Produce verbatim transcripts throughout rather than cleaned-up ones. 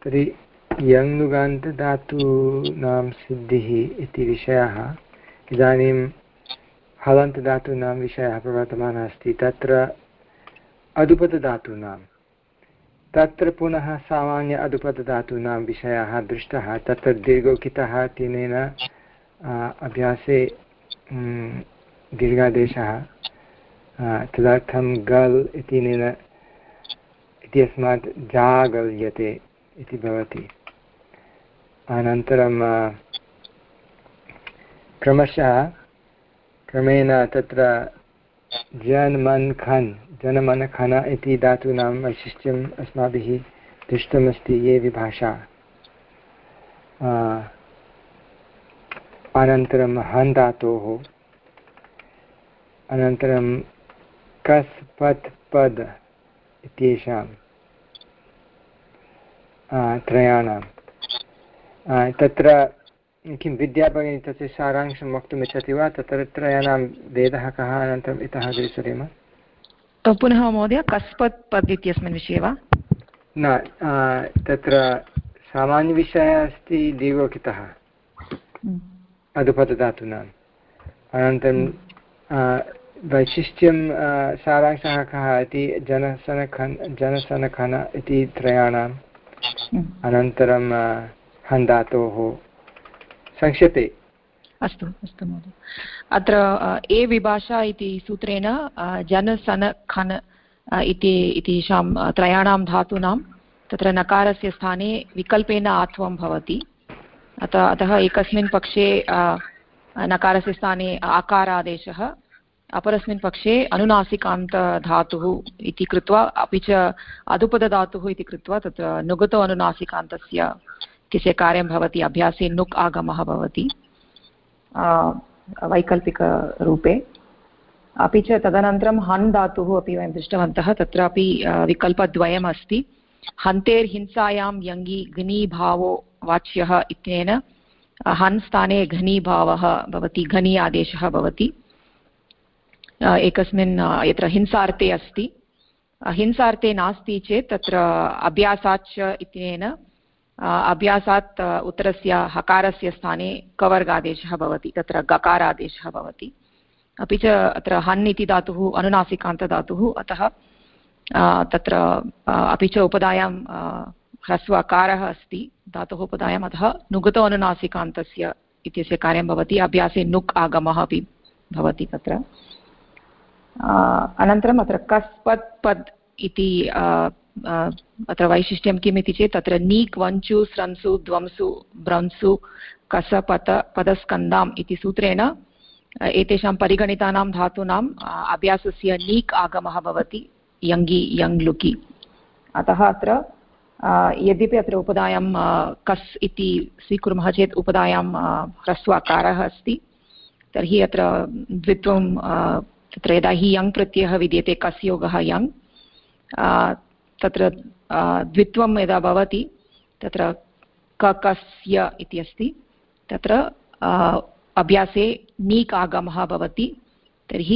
तर्हि यङ्नुगान्तधातूनां सिद्धिः इति विषयः इदानीं हलन्तधातूनां विषयः प्रवर्तमानः अस्ति। तत्र अदुपतधातूनां तत्र पुनः सामान्य अदुपतधातूनां विषयः दृष्टः। तत्र दीर्घोकितः तेन अभ्यासे दीर्घादेशः तदर्थं गल् इत्यनेन इत्यस्मात् जागल्यते इति भवति। अनन्तरं क्रमशः क्रमेण तत्र जन्मन् खन् जनमन खन इति धातूनां वैशिष्ट्यम् अस्माभिः दृष्टमस्ति ये विभाषा। अनन्तरं हन् धातोः अनन्तरं कस् पत् पद इत्येषां त्रयाणां तत्र किं विद्याभगिनी तस्य सारांशं वक्तुम् इच्छति वा? तत्र त्रयाणां भेदः कः? अनन्तरम् इतः अग्रे सरेम। पुनः महोदय कस्पत् पद् इत्यस्मिन् विषये वा? न, तत्र सामान्यविषयः अस्ति दीर्घोकितः अदुपतधातूनाम्। अनन्तरं वैशिष्ट्यं सारांशः कः इति जनसनखन जनसनखन इति त्रयाणाम्। अनन्तरं हन् धातोः संक्षेपे। अस्तु अस्तु महोदय। अत्र ए विभाषा इति सूत्रेण जन सन खन इति इतीषां त्रयाणां धातूनां तत्र नकारस्य स्थाने विकल्पेन आत्वं भवति। अतः अतः एकस्मिन् पक्षे नकारस्य स्थाने आकारादेशः, अपरस्मिन् पक्षे अनुनासिकान्तधातुः इति कृत्वा, अपि च अदुपदधातुः इति कृत्वा तत्र नुगतो अनुनासिकान्तस्य इत्यस्य कार्यं भवति। अभ्यासे नुक् आगमः भवति वैकल्पिकरूपे। अपि च तदनन्तरं हन् धातुः अपि वयं दृष्टवन्तः, तत्रापि विकल्पद्वयम् अस्ति। हन्तेर्हिंसायां यङि घनीभावो वाच्यः इत्यनेन हन् स्थाने घनीभावः भवति, घनी आदेशः भवति एकस्मिन् यत्र हिंसार्थे अस्ति। हिंसार्थे नास्ति चेत् तत्र अभ्यासाच्च इत्यनेन अभ्यासात् उत्तरस्य हकारस्य स्थाने कवर्गादेशः भवति, तत्र गकारादेशः भवति। अपि च अत्र हन् इति धातुः अनुनासिकान्तधातुः, अतः तत्र अपि च उपधायां ह्रस्व अकारः अस्ति धातुः उपधायाम्, अतः नुगतो अनुनासिकान्तस्य इत्यस्य कार्यं भवति। अभ्यासे नुक् आगमः अपि भवति तत्र। अनन्तरम् अत्र कस्पत् पद् इति अत्र वैशिष्ट्यं किम् इति चेत् तत्र नीक् वञ्चु स्रंसु द्वंसु भ्रंसु कसपत पदस्कन्दाम् इति सूत्रेण एतेषां परिगणितानां धातूनाम् अभ्यासस्य नीक् आगमः भवति यङि यङ् लुकि। अतः अत्र यद्यपि अत्र उपधायां कस् इति स्वीकुर्मः चेत् उपधायां ह्रस्व अकारः अस्ति, तर्हि अत्र द्वित्वं तत्र यदा हि यङ् प्रत्ययः विद्यते कस् योगः यङ्, तत्र द्वित्वं यदा भवति तत्र ककस्य इति अस्ति, तत्र अभ्यासे नीक् आगमः भवति। तर्हि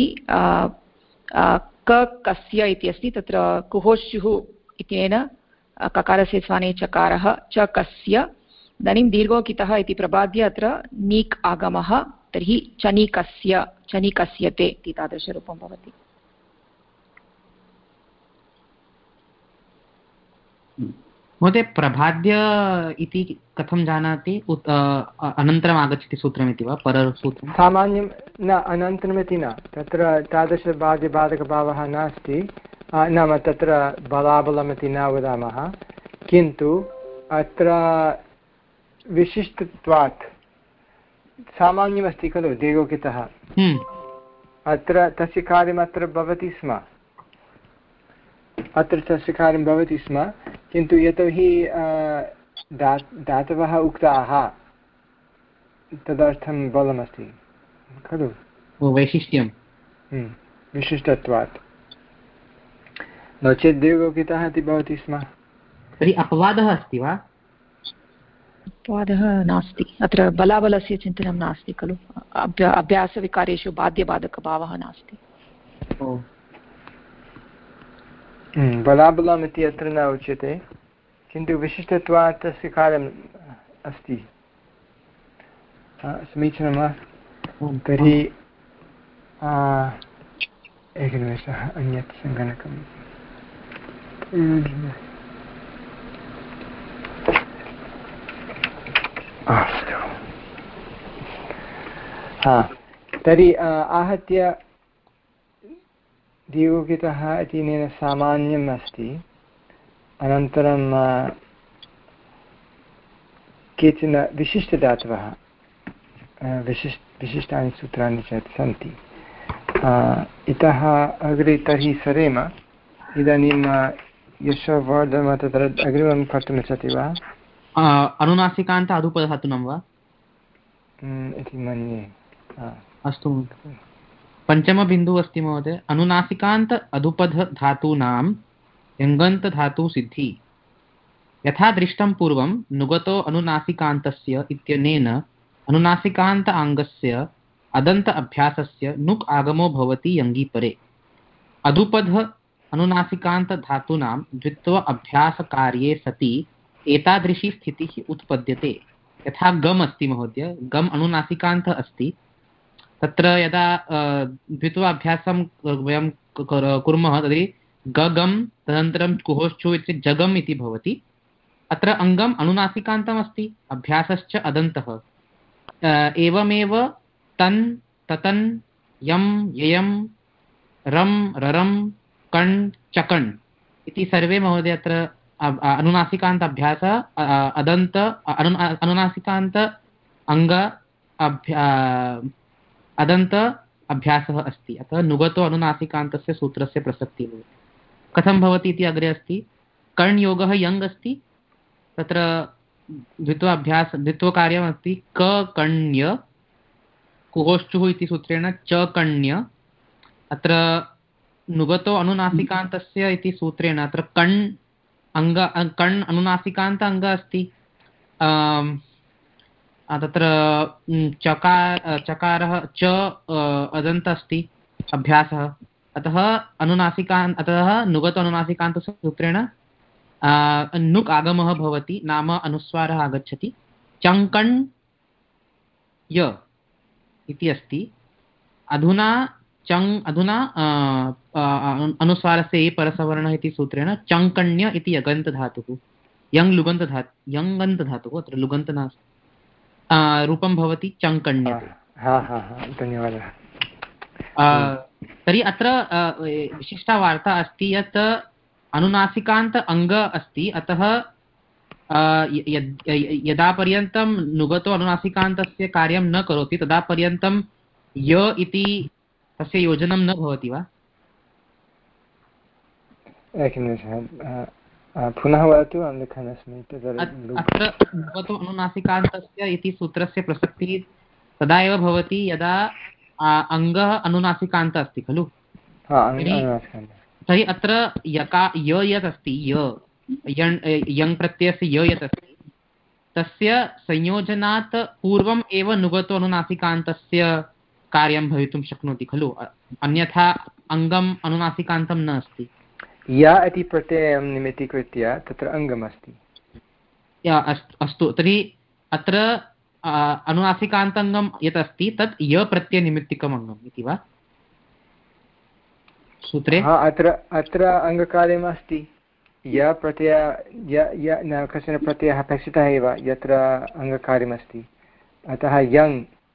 क कस्य इति अस्ति, तत्र कुहोश्युः इत्यनेन ककारस्य स्थाने चकारः च कस्य, इदानीं दीर्घोकितः इति प्रबाद्य अत्र नीक् आगमः, तर्हि चनिकस्य चनिकस्यते इति तादृशरूपं भवति। महोदय प्रभाद्य इति कथं जानाति? अनन्तरम् आगच्छति सूत्रमिति वा परसूत्रं? सामान्यं न, अनन्तरमिति न, तत्र तादृशबाध्यबाधकभावः नास्ति। नाम तत्र बलाबलमिति न वदामः, किन्तु अत्र विशिष्टत्वात् सामान्यमस्ति खलु दीर्घोकितः, अत्र तस्य कार्यमत्र भवति स्म, अत्र तस्य कार्यं भवति स्म, किन्तु यतोहि दा धातवः उक्ताः तदर्थं बलमस्ति खलु, वैशिष्ट्यं विशिष्टत्वात्। नो चेत् दीर्घोकितः इति भवति स्म। तर्हि अपवादः अस्ति वा? अपवादः नास्ति, अत्र बलाबलस्य चिन्तनं नास्ति खलु, अभ्यासविकारेषु बाध्यबाधकभावः नास्ति। बलाबलम् इति अत्र न उच्यते, किन्तु विशिष्टत्वात् तस्य कार्यम् अस्ति। समीचीनं वा? तर्हि एकनिमेषः, अन्यत् सङ्गणकम् अस्तु। हा, तर्हि आहत्य दीर्घितः इत्यनेन सामान्यम् अस्ति। अनन्तरं केचन विशिष्टधातवः विशिष्ट विशिष्टानि सूत्राणि च सन्ति। इतः अग्रे तर्हि सरेम। इदानीं यशोवर्धन तत्र अग्रिमं कर्तुमिच्छति वा? अनुनासिकान्त अधुपधातूनां वा इति मन्ये। अस्तु, पञ्चमबिन्दुः अस्ति महोदय। अनुनासिकान्त अधुपध धातूनां यङन्तधातुसिद्धि। यथा दृष्टं पूर्वं नुगतो अनुनासिकान्तस्य इत्यनेन अनुनासिकान्त आङ्गस्य अदन्त अभ्यासस्य नुक् आगमो भवति यङि परे। अधुपध अनुनासिकान्त धातूनां द्वित्व अभ्यासकार्ये सति एतादृशी स्थितिः उत्पद्यते। यथा गम् अस्ति महोदय, गम् अनुनासिकान्तः अस्ति। तत्र यदा द्वित्व अभ्यासं वयं कुर्मः तर्हि गगम् तदनन्तरं कुहोश्चु इति जगम् इति भवति। अत्र अङ्गम् अनुनासिकान्तम् अस्ति, अभ्यासश्च अदन्तः। एवमेव तन् ततन् यं ययं रं ररं कण् चकण् इति सर्वे महोदय अत्र अनुनासिकान्त अभ्यास अदन्त अनुनासिकान्त अङ्ग अभ्या अदन्त अभ्यासः अस्ति। अतः नुगतो अनुनासिकान्तस्य सूत्रस्य प्रसक्तिः भवति। कथं भवति इति अग्रे अस्ति। कण् योगः यङ् अस्ति, तत्र द्वित्व अभ्यास द्वित्वकार्यमस्ति क कण्य कुहोश्चुः इति सूत्रेण च कण्य। अत्र नुगतो अनुनासिकान्तस्य इति सूत्रेण अत्र कण् अङ्ग कण् अनुनासिकान्त अङ्ग अस्ति। तत्र चकार चकारः च अदन्त अस्ति अभ्यासः। अतः अनुनासिकान् अतः नुगतो अनुनासिकान्तस्य सूत्रेण नुक् आगमः भवति, नाम अनुस्वारः आगच्छति। चङ्कण् य इति अस्ति। अधुना चङ् अधुना अनुस्वारस्य ये परसवर्णः इति सूत्रेण चङ्कण्य इति यगन्तधातुः, यङ् लुगन्तधातु यङन्तधातुः, अत्र लुगन्त नास्ति, रूपं भवति चङ्कण्यते। धन्यवादः। तर्हि अत्र विशिष्टा वार्ता अस्ति यत् अनुनासिकान्त अङ्ग अस्ति। अतः यदा पर्यन्तं नुगतो अनुनासिकान्तस्य कार्यं न करोति तदा पर्यन्तं य इति तस्य योजनं न भवति वा? एकनिमेषः, पुनः वदतु, अहं लिखन्नस्मि। अत्र नुगतो अनुनासिकान्तस्य इति सूत्रस्य प्रसक्तिः तदा एव भवति यदा अङ्गः अनुनासिकान्तः अस्ति खलु। तर्हि अत्र यका य यत् अस्ति य यङ् प्रत्ययस्य य यत् अस्ति तस्य संयोजनात् पूर्वम् एव नुगतो अनुनासिकान्तस्य कार्यं भवितुं शक्नोति खलु, अन्यथा अङ्गम् अनुनासिकान्तं न अस्ति। य इति प्रत्ययं निमित्तीकृत्य तत्र अङ्गम् अस्ति। अस्तु, तर्हि अत्र अनुनासिकान्तङ्गं यत् अस्ति तत् य प्रत्ययनिमित्तिकम् अङ्गम् इति वा सूत्रे? अत्र अत्र अङ्गकार्यम् अस्ति। य प्रत्यय य न कश्चन प्रत्ययः अपेक्षितः एव यत्र अङ्गकार्यमस्ति। अतः यङ्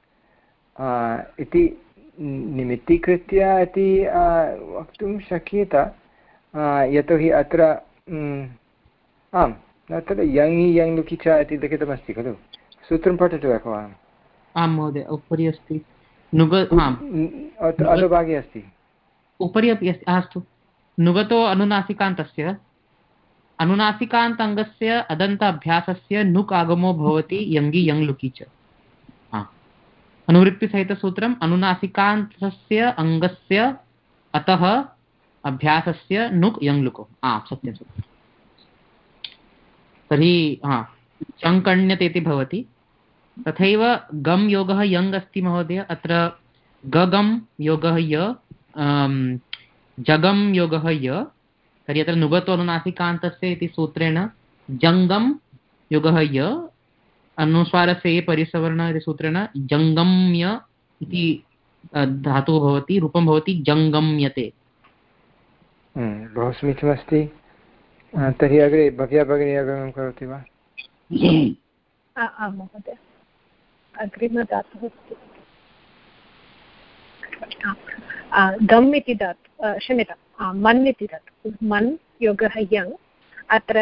इति निमित्तीकृत्य इति वक्तुं शक्येत, यतोहि अत्र आम् अत्र यङि यङ् लुकि च इति लिखितमस्ति खलु। सूत्रं पठतु एकवारम्। आं महोदय, उपरि अस्ति नुग अधोभागे अस्ति, उपरि अपि अस्ति। अस्तु, नुगतो अनुनासिकान्तस्य अनुनासिकान्त अङ्गस्य अदन्त अभ्यासस्य नुक् आगमो भवति यङि यङ् लुकि च। अनुवृत्तिसहितसूत्रम् अनुनासिकान्तस्य अङ्गस्य अतः अभ्यासस्य नुक् यङ् लुको। आ सत्यं सत्यं। तर्हि हा चङ्कण्यते इति भवति। तथैव गम् योगः यङ् अस्ति महोदय। अत्र गगम् योगः य, जगम् योगः य। तर्हि अत्र नुगतो अनुनासिकान्तस्य इति सूत्रेण जङ्गम योगः य अनुस्वारस्य ये परिसवर्ण इति सूत्रेण जङ्गम्य इति धातुः भवति, रूपं भवति जङ्गम्यते। बहु समीचीनमस्ति। तर्हि अग्रे भव्या भगिनी अग्रिमं करोति वा? आम् महोदय, अग्रिमधातुः गम् इति धातु, क्षम्यतां मन् इति धातु, मन् योगः यङ्। अत्र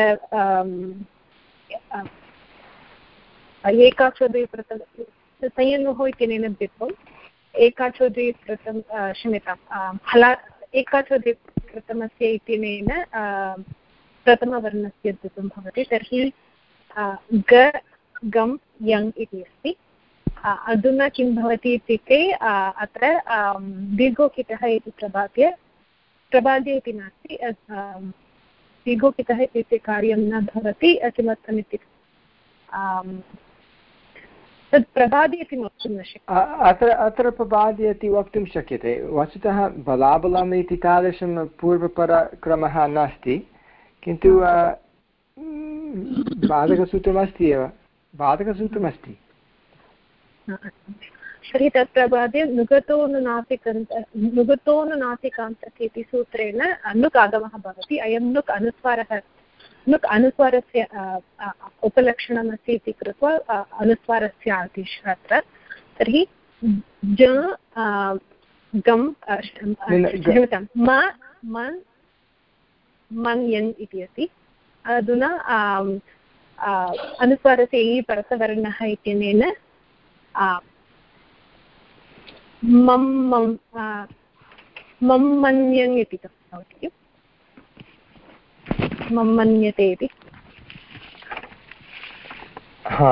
एकाचोदय प्रथम संयङ्गोः इत्यनेन द्वित्वम् एकाचोदय प्रथम क्षम्यतां हला एकाचोदय प्रथमस्य इत्यनेन प्रथमवर्णस्य द्वित्वं भवति। तर्हि ग गम् यङ् इति अस्ति। अधुना किं भवति इत्युक्ते अत्र दीर्घोकितः इति प्रभाद्य प्रभाद्य इति नास्ति, दीर्घोकितः इत्युक्ते कार्यं न भवति। किमर्थम् इत्युक्ते तद् प्रभाद्य इति वक्तुं न शक्यते। अत्र अत्र प्रभाद्य इति वक्तुं शक्यते। वस्तुतः बलाबलम् इति तादृशं पूर्वपरक्रमः नास्ति, किन्तु बाधकसूत्रमस्ति एव, बाधकसूत्रमस्ति। तर्हि तत् प्रभाद्य नुगतोनुनासिकन्त नुगतोनुनासिकान्तः इति सूत्रेण नुक् आगमः भवति। अयं नुक् अनुस्वारः नुक् अनुस्वारस्य उपलक्षणमस्ति इति कृत्वा अनुस्वारस्य आदेशः अत्र। तर्हि ज गम् क्षम्यतां म मन् मन् यन् इति अस्ति। अधुना अनुस्वारस्य इ परसवर्णः इत्यनेन मं मं मं मन्यन् इति भवति, मं मन्यते इति। हा,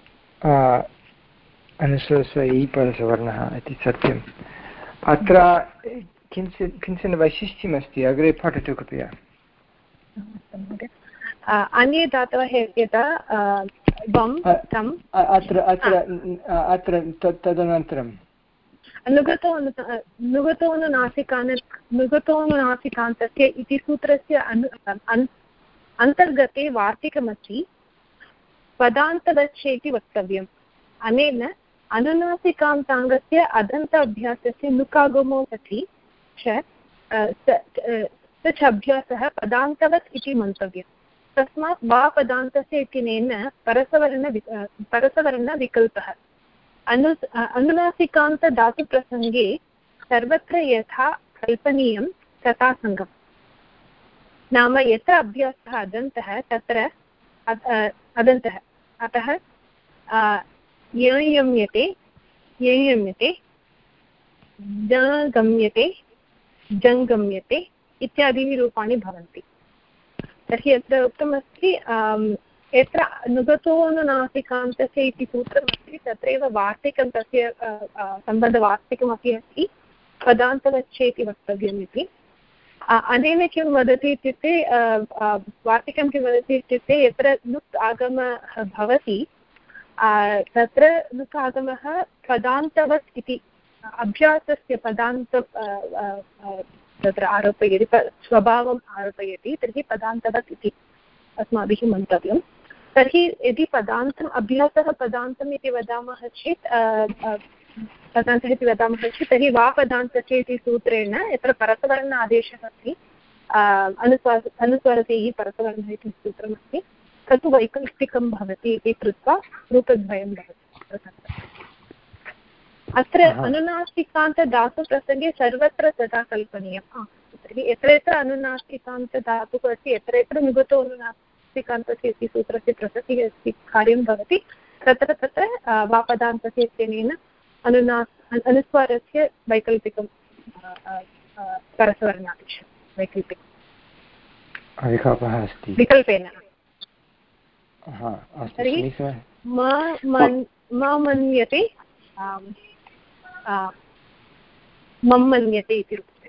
अनुस्वारस्य इ परसवर्णः इति सत्यम्। अत्र किञ्चित् किञ्चन वैशिष्ट्यमस्ति, अग्रे पठतु कृपया। अन्ये धातवः यथा वम् तम् अत्र अत्र अत्र तदनन्तरं नुगतो नुगतोनुनासिकान् नुगतोनुनासिकान्तस्य इति सूत्रस्य अनु अन्तर्गते वार्तिकमस्ति पदान्तवच्छेति वक्तव्यम्। अनेन अनुनासिकान्ताङ्गस्य अदन्त अभ्यासस्य नुकागमो सति च च अभ्यासः पदान्तवत् इति मन्तव्यम्। तस्मात् वा पदान्तस्य इत्यनेन परसवर्ण परसवर्णविकल्पः। अनु अनुनासिकान्तधातुप्रसङ्गे सर्वत्र यथा कल्पनीयं तथा सङ्गम्। नाम यत्र अभ्यासः अदन्तः तत्र अदन्तः, अतः ययम्यते ययम्यते जगम्यते जङ्गम्यते इत्यादीनि रूपाणि भवन्ति। तर्हि अत्र उक्तमस्ति यत्र नुगतोनुनासिकान्तस्य इति सूत्रमस्ति तत्रैव वार्तिकं तस्य सम्बन्धवार्तिकमपि अस्ति, पदान्तवच्छेति वक्तव्यम् इति। अनेन किं वदति इत्युक्ते वार्तिकं किं वदति इत्युक्ते यत्र नुक् आगमः भवति तत्र नुक् आगमः पदान्तवत् इति अभ्यासस्य पदान्त तत्र आरोपयति, स्वभावम् आरोपयति, तर्हि पदान्तवत् इति अस्माभिः मन्तव्यं। तर्हि यदि पदान्तम् अभ्यासः पदान्तम् इति वदामः चेत् पदान्तः इति वदामः चेत् तर्हि वा पदान्तस्य इति सूत्रेण यत्र परसवर्ण आदेशः अस्ति अनुस्वार अनुस्वारसे परसवर्णः इति सूत्रमस्ति तत्तु वैकल्पिकं भवति इति कृत्वा रूपद्वयं भवति। अत्र अनुनासिकान्तधातुप्रसङ्गे सर्वत्र तथा कल्पनीयम्। तर्हि यत्र यत्र अनुनासिकान्तधातुः अस्ति यत्र यत्र नुगतो अनुनासिकान्तस्य इति सूत्रस्य प्रसक्तिः अस्ति कार्यं भवति तत्र तत्र वापदान्तस्य इत्यनेन अनुनास् अनुस्वारस्य वैकल्पिकं परसवर्णादेशः वैकल्पिकं विकल्पः अस्ति विकल्पेन। तर्हि म मन्यते मम मन्यते इति उच्यते।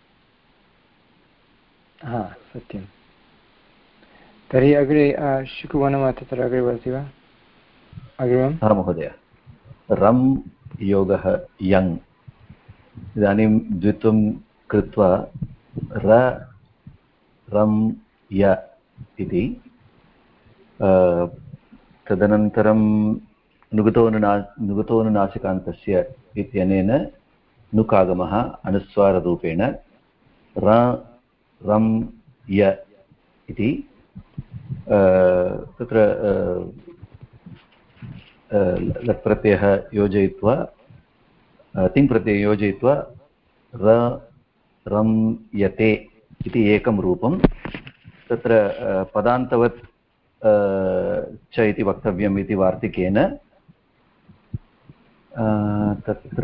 हा सत्यं। तर्हि अग्रे शुकुवनं तत्र अग्रे वदति वा? अग्रिमं हा महोदय, रम् योगः यङ्। इदानीं द्वित्वं कृत्वा र रम् य इति तदनन्तरं नुगतोनुना नुगतोनुनासिकान्तस्य इत्यनेन नुकागमः अनुस्वाररूपेण र रं य इति तत्र लट्प्रत्ययः योजयित्वा तिङ्प्रत्ययं योजयित्वा र रं यते इति एकं रूपं तत्र पदान्तवत् च इति वक्तव्यम् इति वार्तिकेन तत्र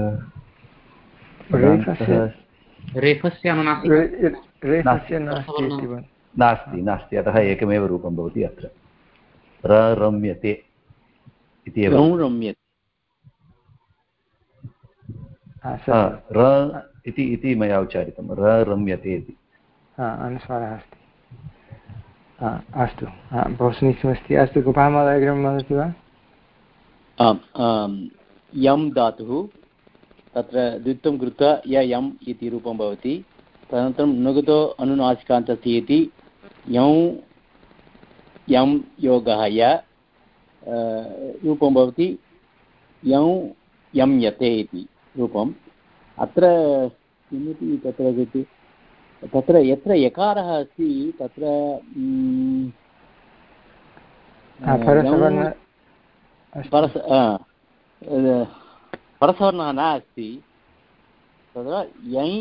नास्ति नास्ति अतः एकमेव रूपं भवति अत्र र रम्यते इति एव र इति इति मया उच्चारितं र रम्यते इति अनुस्वारः अस्ति अस्तु बहु समीचीनमस्ति अस्तु गोपालमहोदय अग्रिमं वदति वा यं धातुः तत्र द्वित्वं कृत्वा य यम् इति रूपं भवति तदनन्तरं नुगतो अनुनासिकान्तस्य इति यौ यं योगः य रूपं भवति यौ यं यते इति रूपम् अत्र किमिति तत्र इति तत्र यत्र यकारः अस्ति तत्र परस परसवर्णः न अस्ति तत्र यै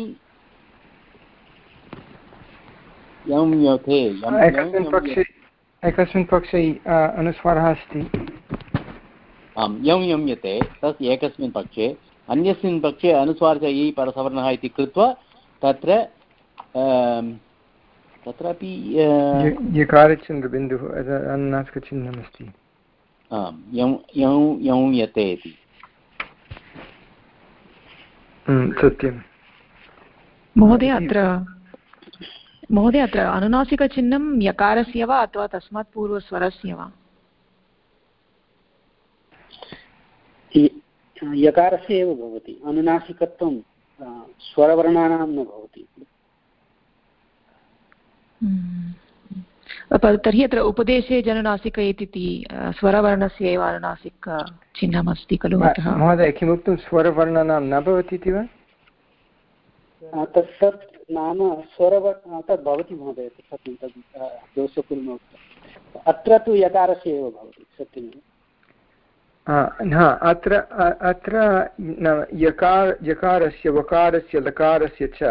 यं यथे एकस्मिन् पक्षे एकस्मिन् पक्षे अनुस्वारः अस्ति आम् यं यं यते तस्य एकस्मिन् पक्षे अन्यस्मिन् पक्षे अनुस्वारः यै परसवर्णः इति कृत्वा तत्र तत्रापि यकारचन्द्रबिन्दुः अनुनासिकचिह्नमस्ति आम् यं यं यं यते इति सत्यं महोदय अत्र महोदय अत्र अनुनासिकचिह्नं यकारस्य वा अथवा तस्मात् पूर्वस्वरस्य वा यकारस्य एव भवति अनुनासिकत्वं स्वरवर्णानां न भवति तर्हि अत्र उपदेशे जनुनासिक इति स्वरवर्णस्य एव अनुनासिक चिह्नमस्ति खलु महोदय किमुक्तं स्वरवर्णानां न भवति इति वा तत् तत् नाम स्वरवर्ण तद् भवति महोदय सत्यं तद् दोषपूर्णम् उक्तम् अत्र तु यकारस्य एव भवति सत्यमेव अत्र अत्र यकार यकारस्य वकारस्य लकारस्य च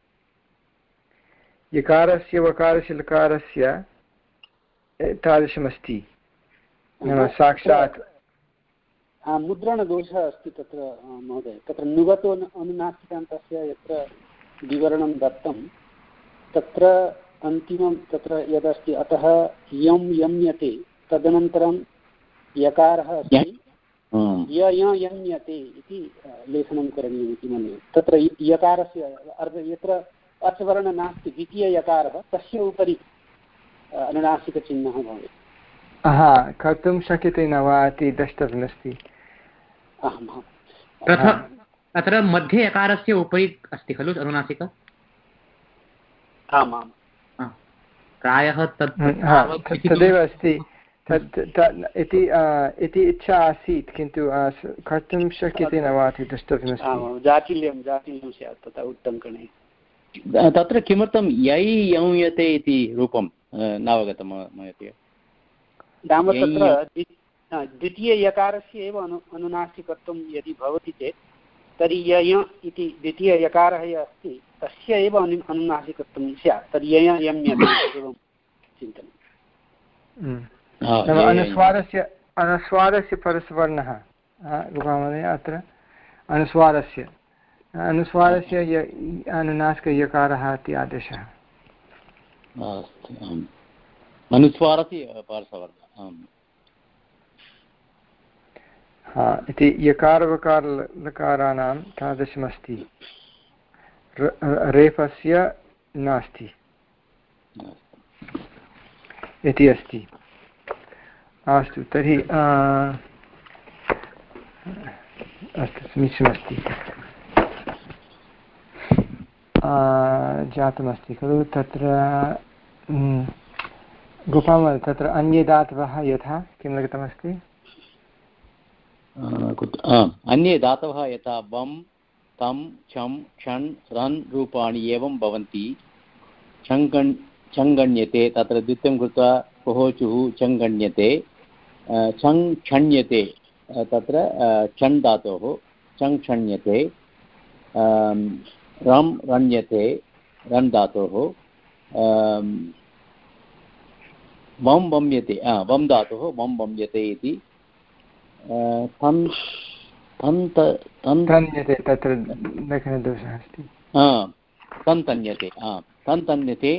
यकारस्य वकारस्य लकारस्य तादृशमस्ति नाम साक्षात् मुद्रणदोषः अस्ति तत्र महोदय तत्र नुगतो अनुनासिकान्तस्य यत्र विवरणं दत्तं तत्र अन्तिमं तत्र यदस्ति अतः यं यम्यते तदनन्तरं यकारः अस्ति य यम्यते इति लेखनं करणीयम् इति मन्ये तत्र यकारस्य यत्र अचवर्ण नास्ति द्वितीययकारः तस्य उपरि अनुनासिकचिह्नः भवेत् हा कर्तुं शक्यते न वा इति द्रष्टव्यमस्ति तत्र मध्ये यकारस्य उपरि अस्ति खलु अनुनासिक आमां प्रायः तत् तदेव अस्ति तत् इति इति इच्छा आसीत् किन्तु कर्तुं शक्यते न वा इति द्रष्टव्यमस्ति जाटिल्यं जाटिल्यं स्यात् तथा उट्टङ्कणे तत्र किमर्थं यै यौयते इति रूपं नावगतं महोदय नाम तत्र द्वितीययकारस्य एव अनु अनुनासिकत्वं यदि भवति चेत् तर्हि यय इति द्वितीययकारः यः अस्ति तस्य एव अनु अनुनासिकत्वं स्यात् तर्हि यय यम्यते एवं चिन्तनम् अनुस्वारस्य अनुस्वारस्य परस्वर्णः गोपालमहोदय अत्र अनुस्वारस्य अनुस्वारस्य अनुनासिकयकारः इति आदेशः अनुस्वारस्य परसवर्णः हा इति यकारवकार लकाराणां तादृशमस्ति रेफस्य नास्ति इति अस्ति अस्तु तर्हि अस्तु समीचीनमस्ति जातमस्ति खलु तत्र गोपाल तत्र अन्ये धातवः यथा किं लिखितमस्ति? अन्ये धातवः यथा वं तं छं क्षन् रन् रूपाणि एवं भवन्ति। छङ्गण् छङ्गण्यते तत्र द्वितीयं कृत्वा कुहोचुः छङ्गण्यते। छङ् क्षण्यते तत्र छण् धातोः छङ् क्षण्यते। रं रण्यते रन् धातोः। वं वम्यते वं धातुः वं वम्यते इति। तं तन्यते तत्र लेखनदोषः अस्ति। तन्तन्यते तन्तन्यते।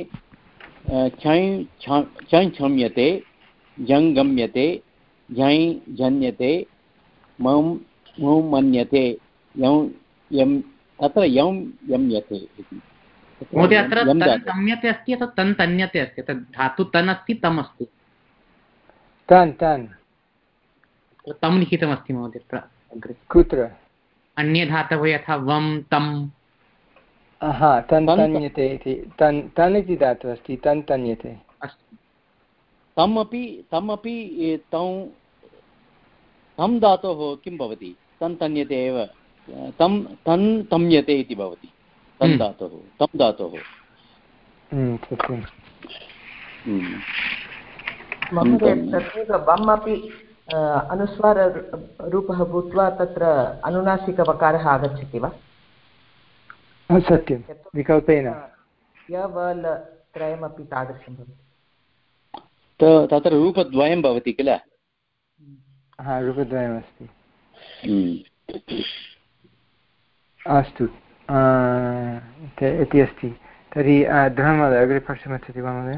छञ् क्षम्यते जङ् गम्यते झञ् जन्यते मं मौ मन्यते यं यं तत्र यं यम्यते इति। महोदय अत्र तन् तन्यते अस्ति अथवा तन् तन्यते अस्ति? तद् धातु तन् अस्ति तम् अस्ति? तन् तन् तं लिखितमस्ति महोदय अत्र अग्रे। कुत्र? अन्ये धातवः यथा वं तं। हा तन् तन्यते इति तन् तन् इति धातुः अस्ति तन् तन्यते। अस्तु तमपि तमपि तं तं धातोः किं भवति? तन् तन्यते एव तं तन् तम्यते इति भवति। तं धातोः तं धातोः महोदय तथैव वम् अपि अनुस्वाररूपः भूत्वा तत्र अनुनासिकवकारः आगच्छति वा? सत्यं विकल्पेन यवल त्रयमपि तादृशं भवति। तत्र रूपद्वयं भवति किल? हा रूपद्वयमस्ति। अस्तु इति अस्ति। तर्हि धन्यवादः। अग्रे पश्यमस्ति वा महोदय?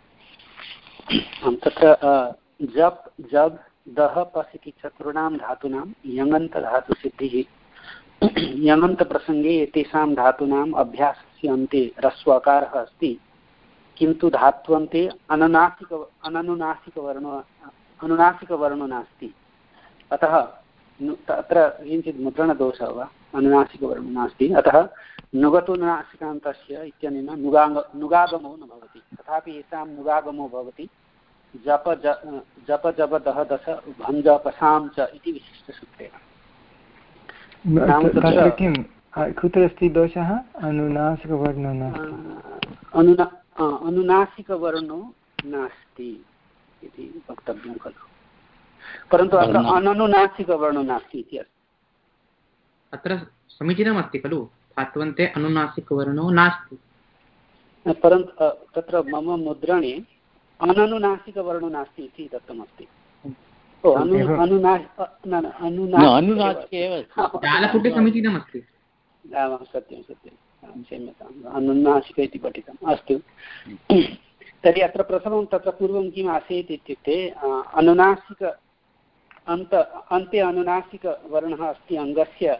तत्र जप् जब् दः पस् इति चतुर्णां धातूनां यङन्तधातुसिद्धिः। यङन्तप्रसङ्गे एतेषां धातूनाम् अभ्यासस्य अन्ते ह्रस्वकारः अस्ति, किन्तु धात्वन्ते अनुनासिक अननुनासिकवर्णो अनुनासिकवर्णो नास्ति। अतः तत्र किञ्चित् मुद्रणदोषः वा अनुनासिकवर्णो नास्ति। अतः नुगतुनासिकान्तस्य इत्यनेन नुगाङ्ग नुगागमो न भवति। तथापि येषां नुगागमो भवति जप जप जप दह दश भञ्ज पसां च इति विशिष्टसूत्रेण। तत्र किं कुत्र अस्ति दोषः? अनुनासिकवर्णो नास्ति। अनुना अनुनासिकवर्णो नास्ति इति वक्तव्यं खलु, परन्तु अत्र अननुनासिकवर्णो नास्ति इति अस्ति। अत्र समीचीनमस्ति खलु, धात्वन्ते अनुनासिकवर्णो नास्ति, परन्तु तत्र मम मुद्रणे अननुनासिकवर्णो नास्ति इति दत्तमस्ति। जालपुटे समीचीनमस्ति। सत्यं सत्यं क्षम्यताम्, अनुनासिक इति पठितम्। अस्तु, तर्हि अत्र प्रथमं तत्र पूर्वं किम् आसीत् इत्युक्ते अनुनासिक अन्त अन्ते अनुनासिकवर्णः अस्ति अङ्गस्य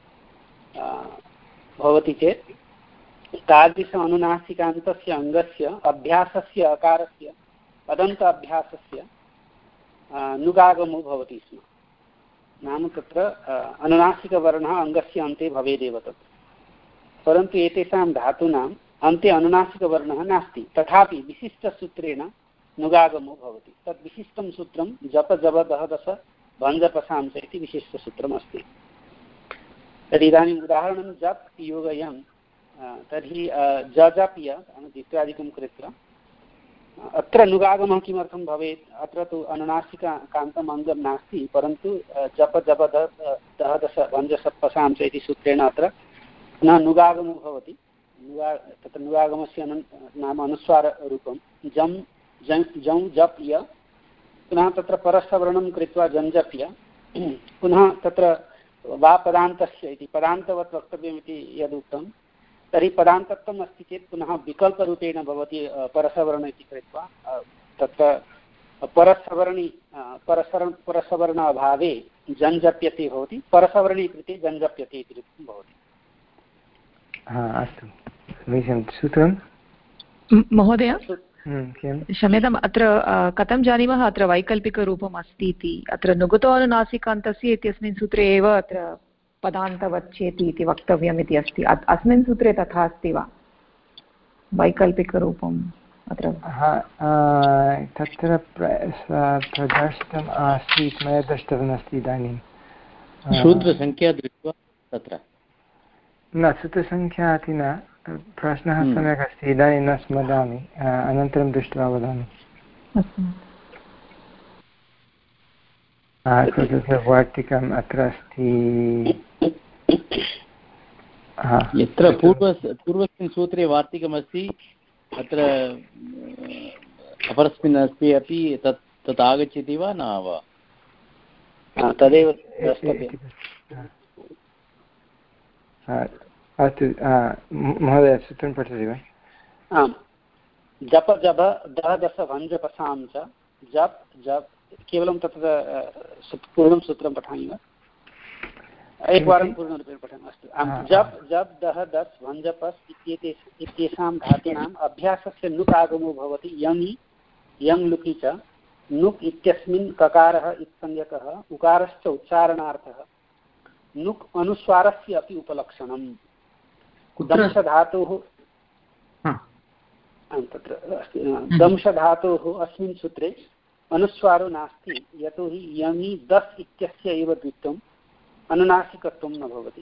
भवति चेत् तादृश अनुनासिकान्तस्य अङ्गस्य अभ्यासस्य अकारस्य अदन्त अभ्यासस्य नुगागमो भवति स्म। नाम तत्र अनुनासिकवर्णः अङ्गस्य अन्ते भवेदेव तत्, परन्तु एतेषां धातूनाम् अन्ते अनुनासिकवर्णः नास्ति। तथापि विशिष्टसूत्रेण नुगागमो भवति। तद् विशिष्टं सूत्रं जप जप दह दश भञ्जपसांस इति विशिष्टसूत्रम् अस्ति। तर्हि इदानीम् उदाहरणं जप् योगयं, तर्हि जजप्य द्वित्वादिकं कृत्वा अत्र नुगागमः किमर्थं भवेत्? अत्र तु अनुनासिकान्तम् अङ्गं नास्ति, परन्तु जप जप दह दश भञ्जपसांस इति सूत्रेण अत्र न नुगागमो भवति। नुगा तत्र नुगागमस्य नाम अनुस्वाररूपं जं जं जं जप् य, पुनः तत्र परसवर्णं कृत्वा जञ्जप्य, पुनः तत्र वा पदान्तस्य इति पदान्तवत् वक्तव्यमिति यदुक्तं, तर्हि पदान्तत्वम् अस्ति चेत् पुनः विकल्परूपेण भवति परसवर्ण इति कृत्वा तत्र परसवर्णि परसवर्ण परसवर्ण अभावे जञ्जप्यते भवति, परसवर्णी कृते जञ्जप्यते इति रूपं भवति। हा अस्तु, समीचीनं। सूत्रं महोदय क्षम्यताम्, अत्र कथं जानीमः अत्र वैकल्पिकरूपम् अस्ति इति? अत्र नुगतो अनुनासिकान्तस्य इत्यस्मिन् सूत्रे एव अत्र पदान्तवत् चेति इति वक्तव्यम् इति अस्ति। अस्मिन् सूत्रे तथा अस्ति वा? वैकल्पिकरूपम् अत्र तत्र प्रदर्शितम् आसीत् मया द्रष्टव्यमस्ति इदानीं सूत्रसङ्ख्या दृष्ट्वा तत्र न सूत्रसङ्ख्या इति न प्रश्नः सम्यक् अस्ति इदानीं न स्मरामि अनन्तरं दृष्ट्वा वदामि वार्तिकम् अत्र अस्ति यत्र पूर्व पूर्वस्मिन् सूत्रे वार्तिकमस्ति अत्र अपरस्मिन् अस्ति अपि तत् तत् आगच्छति वा न वा तदेव अस्तु महोदय सूत्रं पठति वा आम् जप जप दह दश भञ्जपसां च जप जप केवलं तत्र पूर्णं सूत्रं पठामि वा एकवारं पूर्णरूपेण पठामि अस्तु आम् जप जप दह दश भञ्जपस् इत्येते इत्येषां धातूनाम् अभ्यासस्य नुक् आगमो भवति यङि यङ् लुकि च नुक् इत्यस्मिन् ककारः इत्संज्ञकः उकारश्च उच्चारणार्थः नुक् अनुस्वारस्य अपि उपलक्षणम् दंशधातोः तत्र अस्ति दंशधातोः अस्मिन् सूत्रे अनुस्वारो नास्ति यतोहि यङि दस् इत्यस्य एव द्वित्वम् अनुनासिकत्वं न भवति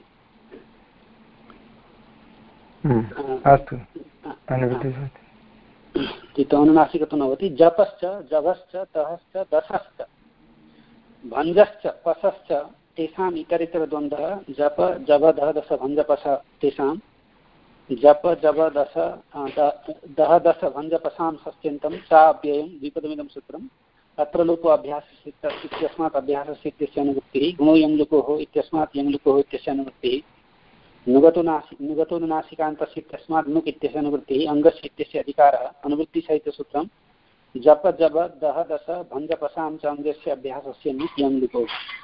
अनुनासिकत्वं न भवति जपश्च जभश्च तहश्च दशश्च भञ्जश्च पशश्च तेषाम् इतरितरद्वन्द्वः जप जब दह दश भञ्जपश तेषां जप जब दश दह दश भञ्जपशां षष्ट्यन्तं सा अव्ययं द्विपदमिदं सूत्रम् अत्र लोपो अभ्यासस्य इत्यस्मात् अभ्यासस्य इत्यस्य अनुवृत्तिः गुणो यं लुकोः इत्यस्मात् यं लुकोः इत्यस्य अनुवृत्तिः नुगतो नासि नुगतो नासिकान्तस्य इत्यस्मात् नुक् इत्यस्य अनुवृत्तिः अङ्गस्य इत्यस्य अधिकारः अनुवृत्तिसहितसूत्रं जप जब दह दश भञ्जपशां च अङ्गस्य अभ्यासस्य नुक् यं लुकोः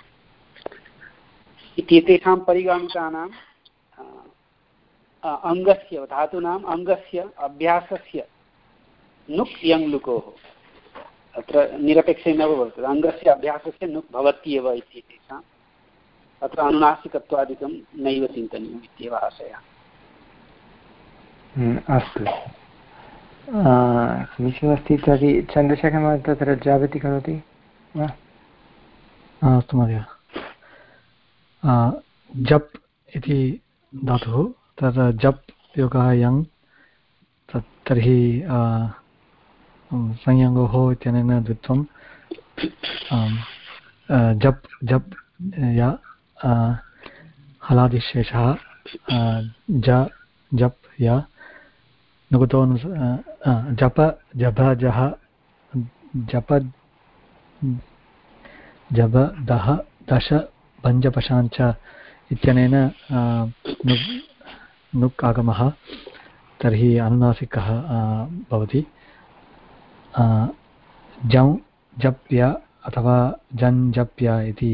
इत्येतेषां परिगामिकानां अङ्गस्य धातूनाम् अङ्गस्य अभ्यासस्य नुक् यङ् लुकोः अत्र निरपेक्षेण न भवति अङ्गस्य अभ्यासस्य नुक् भवति एव इत्येतेषाम् अत्र अनुनासिकत्वादिकं नैव चिन्तनीयम् इत्येव आशयः अस्तु समीचीनमस्ति तर्हि चन्द्रशेखरः तत्र जागति करोति वा अस्तु महोदय जप् इति धातुः तत्र जप् योगः यङ् तत् तर्हि संयङ्गोः इत्यनेन द्वित्वं जप् जप् य हलादिशेषः ज जप् य नुगतो जप जभ जः जप जब दह दश भञ्जपशाञ्च इत्यनेन नुक् आगमः तर्हि अनुनासिकः भवति जं जप्य अथवा जन् जप्य इति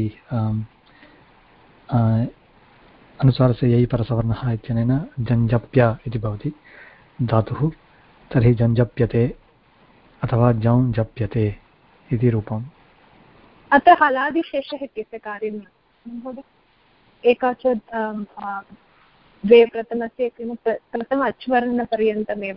अनुस्वारस्य यै परसवर्णः इत्यनेन जञ्जप्य इति भवति धातुः तर्हि जञ्जप्यते अथवा जं जप्यते इति रूपम् अत्र हलादिशेषः इत्यस्य कार्यं एका च द्वे प्रथमस्य प्रथम अच्वर्णपर्यन्तमेव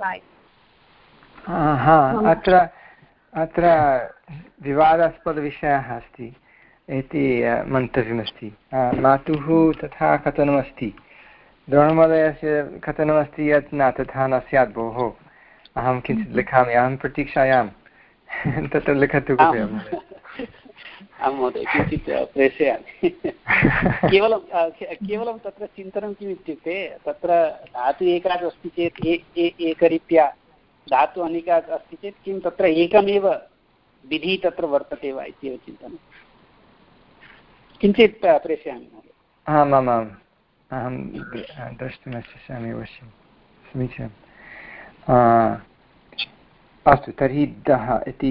अत्र अत्र विवादास्पदविषयः अस्ति इति मन्तव्यमस्ति मातुः तथा कथनमस्ति द्रोणमहोदयस्य कथनमस्ति यत् न तथा न स्यात् भोः अहं किञ्चित् लिखामि अहं प्रतीक्षायां तत्र लिखतु कृपया महोदय आं महोदय किञ्चित् प्रेषयामि केवलं केवलं तत्र चिन्तनं किम् इत्युक्ते तत्र धातु एकाच् अस्ति चेत् एकरीत्या धातु अनेकाच् अस्ति चेत् किं तत्र एकमेव विधिः तत्र वर्तते वा इत्येव चिन्तनं किञ्चित् प्रेषयामि महोदय आम् आम् आम् अहं द्रष्टुं शक्नोमि अवश्यं समीचीनम् अस्तु तर्हि दः इति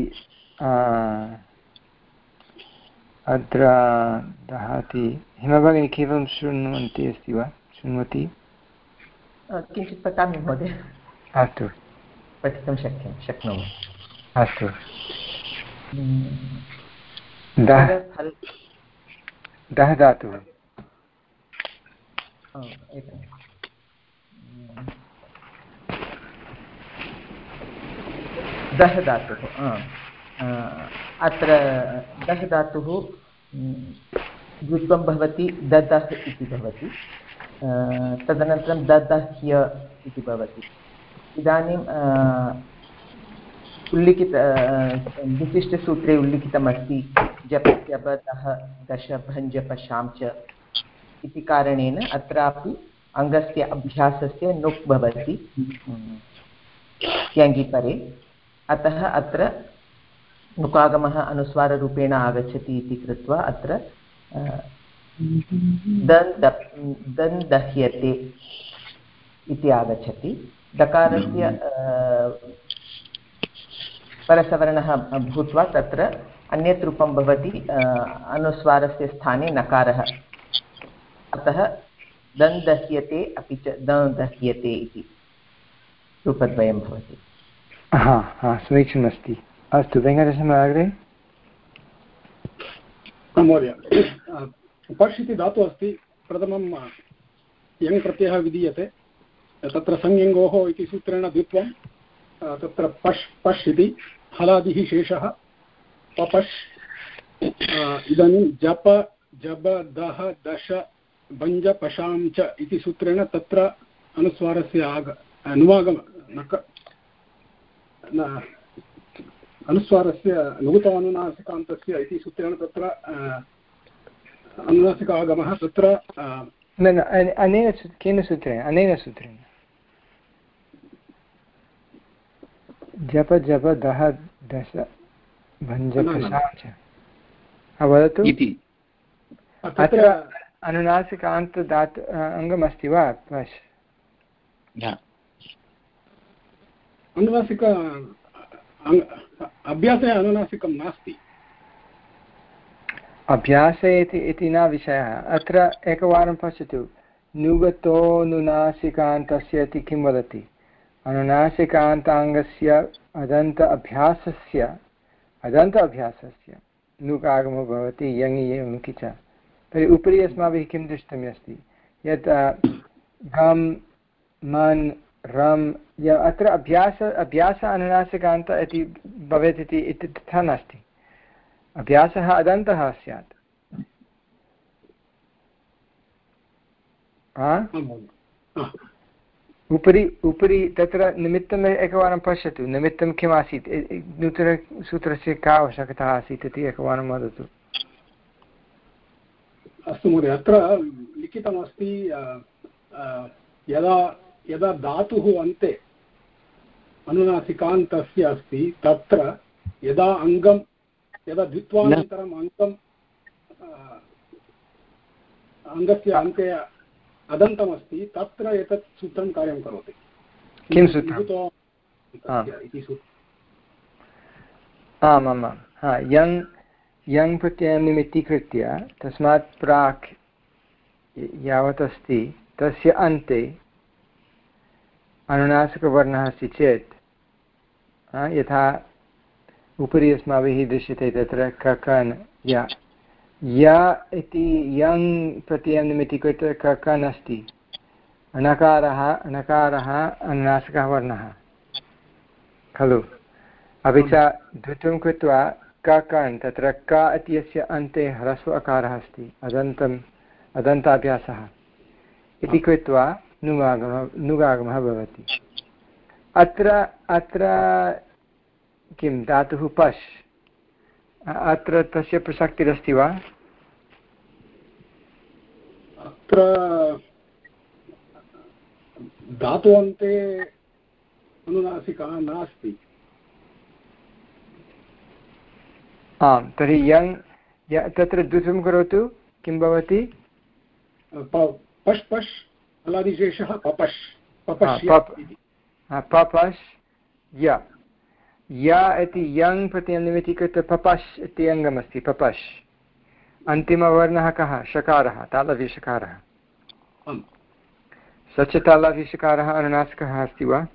अत्र दहति हिमभगिनी केवलं शृण्वन्ती अस्ति वा शृण्वति किञ्चित् पठामि महोदय अस्तु पठितुं शक्यं शक्नोमि अस्तु दः दः धातुः दः धातुः अत्र दः धातुः द्वित्वं भवति ददः इति भवति तदनन्तरं ददह्य इति भवति इदानीं उल्लिखित विशिष्टसूत्रे उल्लिखितमस्ति जप जप दः दश भञ्ज पशां च इति कारणेन अत्रापि अङ्गस्य अभ्यासस्य नुक् भवति क्यङि अतः अत्र नुकागमः अनुस्वाररूपेण आगच्छति इति कृत्वा अत्र दन् दन् दह्यते इति आगच्छति दकारस्य परसवर्णः भूत्वा तत्र अन्यत् रूपं भवति अनुस्वारस्य स्थाने नकारः अतः दन् दह्यते अपि च दन् दह्यते इति रूपद्वयं भवति। हा हा समीचीनमस्ति। अस्तु वेङ्कटेशमहोदय। महोदय पश् इति धातुः अस्ति प्रथमं यङ् प्रत्ययः विधीयते तत्र संयङ्गोः इति सूत्रेण द्वित्वं तत्र पश् पश् इति हलादिः शेषः पपश् इदानीं जप जब दह दश भञ्ज पशां च इति सूत्रेण तत्र अनुस्वारस्य आग अनुवागम नक अनुस्वारस्य नुगुत अनुनासिकान्तस्य इति सूत्रेण तत्र अनुनासिक आगमः तत्र न न अनेन केन सूत्रेण अनेन सूत्रेण जप जप दह दश भञ्ज पशां च वदतु। अत्र अनुनासिकान्त धातु अङ्गमस्ति वा पश् अनुनासिक अभ्यासे अनुनासिकं नास्ति। अभ्यासे इति न विषयः। अत्र एकवारं पश्यतु नुगतोनुनासिकान्तस्य इति किं वदति अनुनासिकान्ताङ्गस्य अदन्त अभ्यासस्य अदन्त अभ्यासस्य नुक् आगमो भवति यङि यङि च। तर्हि उपरि अस्माभिः किं दृष्टम् अस्ति यत् गम् मन् रम् अत्र अभ्यास अभ्यास अनुनासिकान्त इति भवेत् इति तथा नास्ति। अभ्यासः अदन्तः स्यात्। उपरि उपरि तत्र निमित्तम् एकवारं पश्यतु निमित्तं किम् आसीत् नूतनसूत्रस्य का आवश्यकता आसीत् इति एकवारं वदतु। अस्तु महोदय अत्र लिखितमस्ति यदा यदा धातुः अन्ते अनुनासिकान्तस्य अस्ति तत्र यदा अङ्गं यदा द्वित्वानन्तरम् अङ्गम् अङ्गस्य अन्ते अदन्तमस्ति तत्र एतत् सूत्रं कार्यं करोति। किं सूत्रम्? आमामां हा यङ् यङ् प्रत्ययं निमित्तीकृत्य तस्मात् प्राक् यावत् अस्ति तस्य अन्ते अनुनासिकवर्णः अस्ति चेत् यथा उपरि अस्माभिः दृश्यते तत्र ककन् या या इति यङ् प्रत्ययं निमित्तीकृत्य ककन् अस्ति अणकारः अणकारः अनुनासिकः वर्णः खलु। अपि च द्वित्वं कृत्वा ककन् तत्र क इत्यस्य अन्ते ह्रस्व अकारः अस्ति अदन्तम् अदन्ताभ्यासः इति कृत्वा नुगागमः नुगागमः भवति। अत्र अत्र किं धातुः पश् अत्र तस्य प्रसक्तिरस्ति वा? अत्र धातुवन्ते अनुनासिका नास्ति। आम् तर्हि यङ् तत्र द्वित्वं करोतु किं भवति पश् पश् हलादिशेषः पपश् पपश् य य इति यङ् प्रत्ययं निमित्तीकृत्य पपश् इति अङ्गमस्ति पपश् अन्तिमवर्णः कः शकारः तालव्यषकारः स च तालव्यषकारः अनुनासिकः अस्ति वा?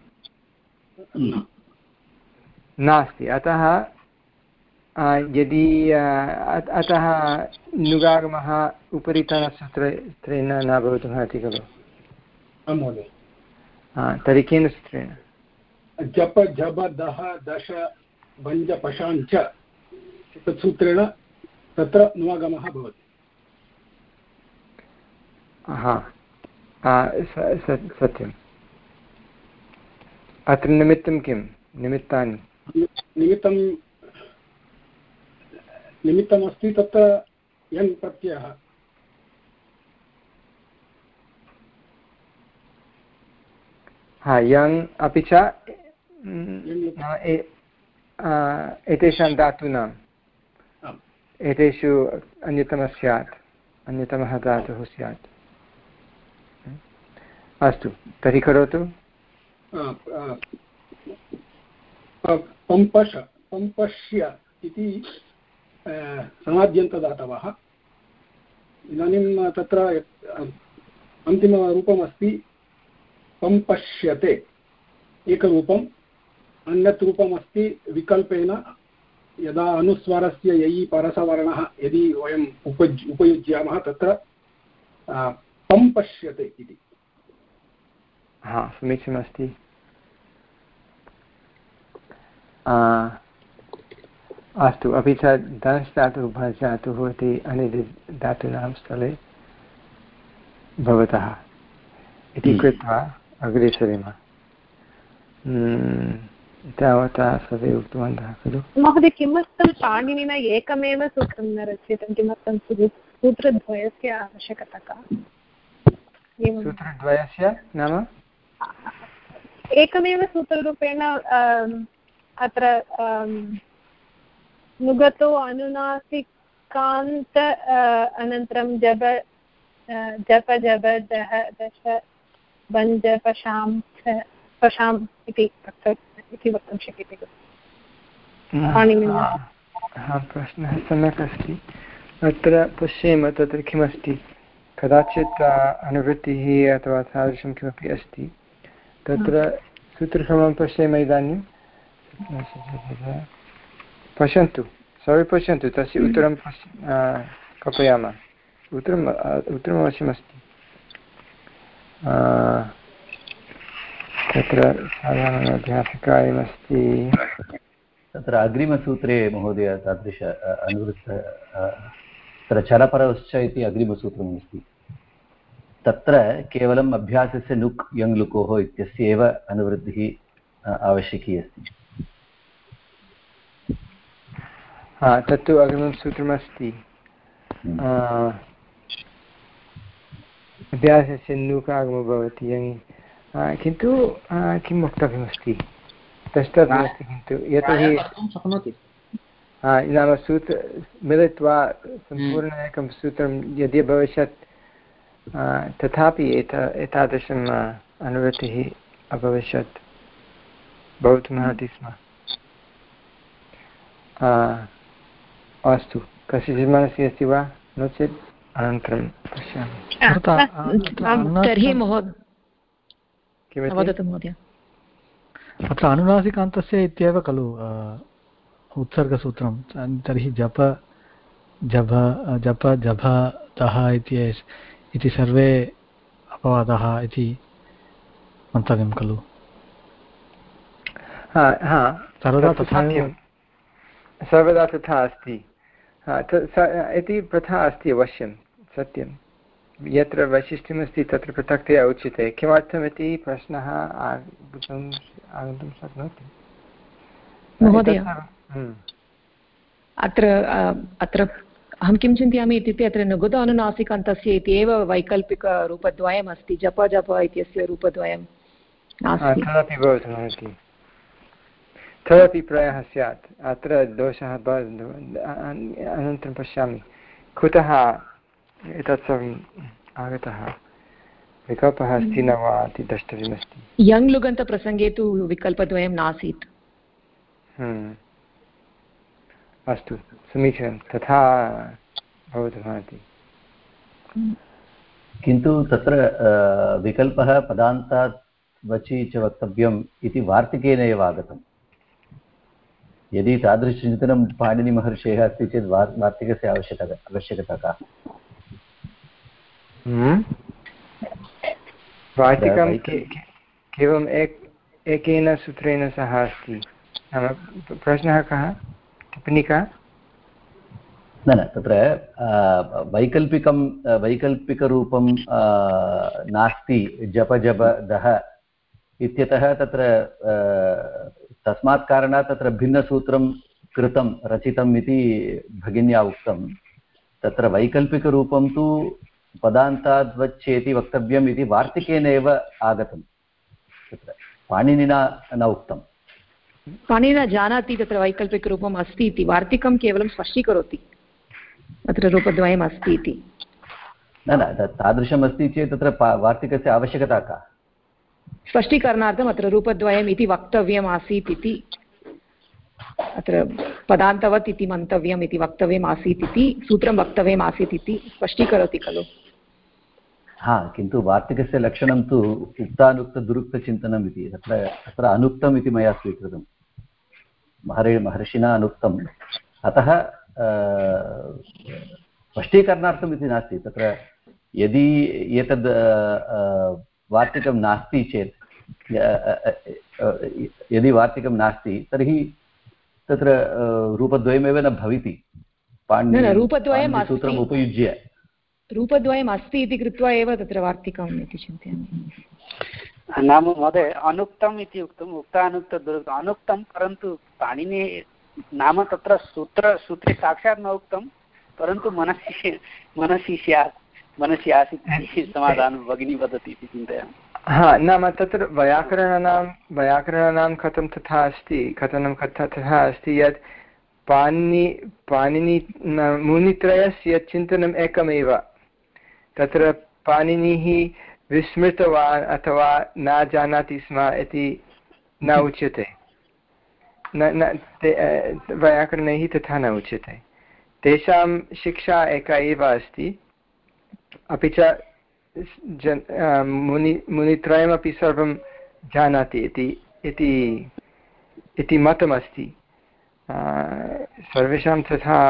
नास्ति। अतः यदि अतः नुगागमः उपरितनसूत्रेण न भवितुमर्हति खलु। तर्हि केन सूत्रेण? जप जब दह दश भञ्ज पशाञ्च तत् सूत्रेण तत्र नुवागमः भवति। हा सत्यम्। अत्र निमित्तं किं निमित्तानि निमित्तं निमित्तमस्ति तत्र यङ् प्रत्ययः। हा यङ् अपि च एतेषां धातूनाम् एतेषु अन्यतमः स्यात् अन्यतमः धातुः स्यात्। अस्तु तर्हि करोतु। पम्पश पम्पश्य इति समाद्यन्तदातवः। इदानीं तत्र अन्तिमरूपमस्ति पम्पश्यते एकरूपम्, अन्यत् रूपमस्ति विकल्पेन यदा अनुस्वारस्य ययि परसवर्णः यदि वयम् उपयुज् उपयुज्यामः तत्र पम्पश्यते इति। हा समीचीनमस्ति। अस्तु अपि च दंश् धातुः भस् धातुः इति अनिति धातूनां स्थले भवतः इति कृत्वा अग्रे सरेम। तावता सर्वे उक्तवन्तः खलु। महोदय किमर्थं पाणिनिना एकमेव सूत्रं न रचितं, किमर्थं सूत्रद्वयस्य आवश्यकता का? सूत्रद्वयस्य नाम एकमेव सूत्ररूपेण अत्र नुगतो अनुनासिकान्त अनन्तरं जब जप जब दह दश भञ्ज पशां पशाम् इति इति वक्तुं शक्यते खलु। प्रश्नः सम्यक् अस्ति। अत्र पश्येम तत्र किमस्ति। कदाचित् अनुवृत्तिः अथवा तादृशं किमपि अस्ति तत्र सूत्रक्रमं पश्येम इदानीं। पश्यन्तु सर्वे पश्यन्तु तस्य उत्तरं कल्पयामः। उत्तरम् उत्तरम् अवश्यमस्ति। तत्र साधारणाभ्यासकार्यमस्ति। तत्र अग्रिमसूत्रे महोदय तादृश अनुवृत्त तत्र चरपरश्च इति अग्रिमसूत्रमस्ति। तत्र केवलम् अभ्यासस्य नुक् यङ् लुकोः इत्यस्य एव अनुवृत्तिः आवश्यकी अस्ति। हा तत्तु अग्रिमं सूत्रमस्ति। अभ्यासस्य नुकागमो भवति यङ्, किन्तु किं वक्तव्यमस्ति द्रष्टव्यमस्ति। किन्तु यतोहि नाम सूत्र मिलित्वा सम्पूर्णम् एकं सूत्रं यदि भविष्यत् तथापि एत एतादृशम् अनुवृत्तिः अभविष्यत् भवितुमर्हति स्म। अस्तु कस्यचित् मनसि अस्ति वा? नो चेत् अनन्तरं पश्यामि। तर्हि महोदय अत्र अनुनासिकान्तस्य इत्येव खलु उत्सर्गसूत्रं। तर्हि जप जभ जप जभ तः इति सर्वे अपवादाः इति मन्तव्यं खलु। सर्वदा तथा सर्वदा तथा अस्ति इति प्रथा अस्ति अवश्यं सत्यं। यत्र वैशिष्ट्यमस्ति तत्र पृथक्तया उच्यते। किमर्थमिति प्रश्नः आगन्तुं आगन्तुं शक्नोति महोदय। अत्र अत्र अहं किं चिन्तयामि इत्युक्ते अत्र नुगत अनुनासिकान्तस्य इति एव वैकल्पिकरूपद्वयम् अस्ति। जप जप इत्यस्य रूपद्वयं नास्ति। तदपि भवितुमर्हति, तदपि प्रायः स्यात्। अत्र दोषः अनन्तरं पश्यामि कुतः एतत् सर्वम् आगतः, विकल्पः अस्ति न वा इति द्रष्टव्यमस्ति। यङ् लुगन्तप्रसङ्गे तु विकल्पद्वयं नासीत्। अस्तु समीचीनं, तथा भवितुमर्हति। किन्तु तत्र विकल्पः पदान्तात् वचि च वक्तव्यम् इति वार्तिकेन एव आगतम्। यदि तादृशचिन्तनं पाणिनिमहर्षेः अस्ति चेत् वार् वार्तिकस्य आवश्यकता आवश्यकता का? वार्तिकं केवलम् एक एकेन सूत्रेण सह अस्ति। नाम प्रश्नः कः, टिप्पणी का? न न तत्र वैकल्पिकं वैकल्पिकरूपं नास्ति जप जप दः इत्यतः तत्र तस्मात् कारणात् तत्र भिन्नसूत्रं कृतं रचितम् इति भगिन्या उक्तं। तत्र वैकल्पिकरूपं तु पदान्ताद्वच्छेति वक्तव्यम् इति वार्तिकेन एव आगतं, तत्र पाणिनिना न उक्तं। पाणिनिना जानाति तत्र वैकल्पिकरूपम् अस्ति इति, वार्तिकं केवलं स्पष्टीकरोति अत्र रूपद्वयम् अस्ति इति। न न तादृशम् अस्ति चेत् तत्र वार्तिकस्य आवश्यकता का? स्पष्टीकरणार्थम् अत्र रूपद्वयम् इति वक्तव्यम् आसीत् इति, अत्र पदान्तवत् इति मन्तव्यम् इति वक्तव्यम् आसीत् इति, सूत्रं वक्तव्यम् आसीत् इति स्पष्टीकरोति खलु। हा, किन्तु वार्तिकस्य लक्षणं तु उक्तानुक्तदुरुक्तचिन्तनम् इति, तत्र तत्र अनुक्तम् इति मया स्वीकृतं, महर्षि महर्षिणा अनुक्तम्। अतः स्पष्टीकरणार्थम् इति नास्ति। तत्र यदि एतद् वार्तिकं नास्ति चेत्, यदि वार्तिकं नास्ति तर्हि तत्र रूपद्वयमेव न भवति। पाणिनि सूत्रम् उपयुज्य रूपद्वयम् अस्ति इति कृत्वा एव तत्र वार्तिकम् इति चिन्तयामि। नाम महोदय अनुक्तम् इति उक्तम्, उक्तानुक्तदुरुक्तम् अनुक्तं, परन्तु पाणिनि नाम तत्र सूत्र सूत्रे साक्षात् न उक्तं, परन्तु मनसि मनसि स्यात् मनसि आसीत् समाधानं भगिनी वदति इति चिन्तयामि। हा, नाम तत्र वैयाकरणानां वैयाकरणानां कथं तथा अस्ति, कथनं कथा तथा अस्ति यत् पाणिनि पाणिनि मुनित्रयस्य चिन्तनम् एकमेव। तत्र पाणिनिः विस्मृतवान् अथवा न जानाति स्म इति न उच्यते, न न वैयाकरणैः तथा न उच्यते। तेषां शिक्षा एका एव अस्ति। अपि च जन मुनि मुनित्रयमपि सर्वं जानाति इति इति इति मतमस्ति सर्वेषां तथा।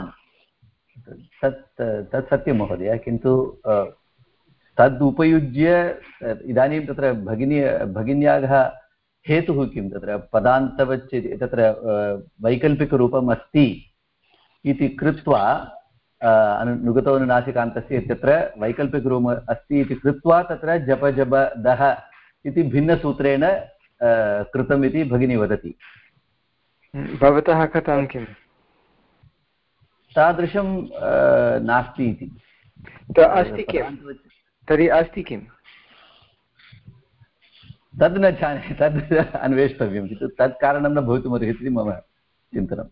तत् तत् सत्यं महोदय, किन्तु तद् उपयुज्य इदानीं तत्र भगिनी भगिन्याः हेतुः किं? तत्र पदान्तवच् तत्र वैकल्पिकरूपम् अस्ति इति कृत्वा नुगतोनुनासिकान्तस्य इत्यत्र वैकल्पिकरूपम् अस्ति इति कृत्वा तत्र जप जप दः इति भिन्नसूत्रेण कृतम् इति भगिनी वदति। भवतः कथं किम्? तादृशं नास्ति इति। अस्ति किं तर्हि? अस्ति किं? तद् न जाने, तद् अन्वेष्टव्यं, किन्तु तत् कारणं न भवितुमर्हति इति मम चिन्तनम्।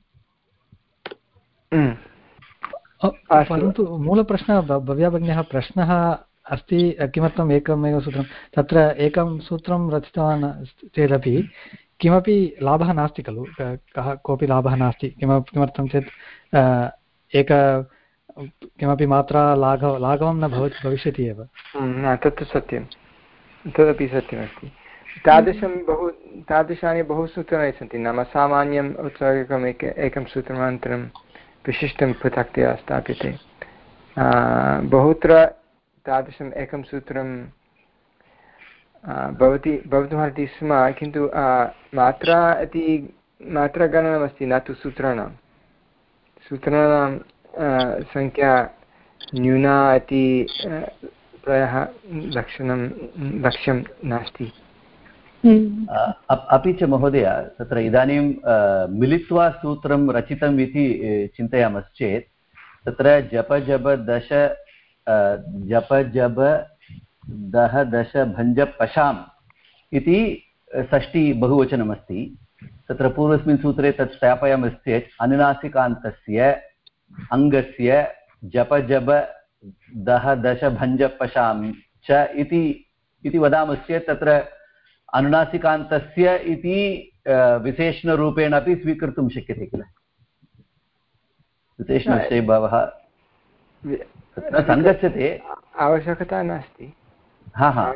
परन्तु मूलप्रश्नः भव्याभगिन्याः प्रश्नः अस्ति किमर्थम् एकमेव सूत्रं, तत्र एकं सूत्रं रचितवान् चेदपि किमपि लाभः नास्ति खलु, कः कोऽपि लाभः नास्ति। किम किमर्थं चेत् एक किमपि मात्रा लाघव लाघवं न भवति भविष्यति एव। न, तत्तु सत्यं, तदपि सत्यमस्ति। तादृशं बहु तादृशानि बहु सूत्राणि सन्ति। नाम सामान्यम् औत्साहिकम् एक एकं सूत्रमनन्तरं विशिष्टं पृथक्तया स्थाप्यते। बहुत्र तादृशम् एकं सूत्रं भवति भवितुमर्हति स्म, किन्तु मात्रा इति मात्रागणनमस्ति, न तु सूत्राणां सूत्राणां संख्या न्यूना इति प्रायः लक्षणं लक्ष्यं नास्ति। अपि च महोदय, तत्र इदानीं मिलित्वा सूत्रं रचितम् इति चिन्तयामश्चेत् तत्र जप जप दश जप जप दह दश भञ्ज पशाम् इति षष्ठी बहुवचनमस्ति। तत्र पूर्वस्मिन् सूत्रे तत् स्थापयामश्चेत् अनुनासिकान्तस्य अङ्गस्य जप जप दह दश भञ्ज पशाम् च इति वदामश्चेत् तत्र अनुनासिकान्तस्य इति विशेषणरूपेण अपि स्वीकर्तुं शक्यते किल। विशेषणस्य भावः तत्र सङ्गच्छते, आवश्यकता नास्ति। हा हा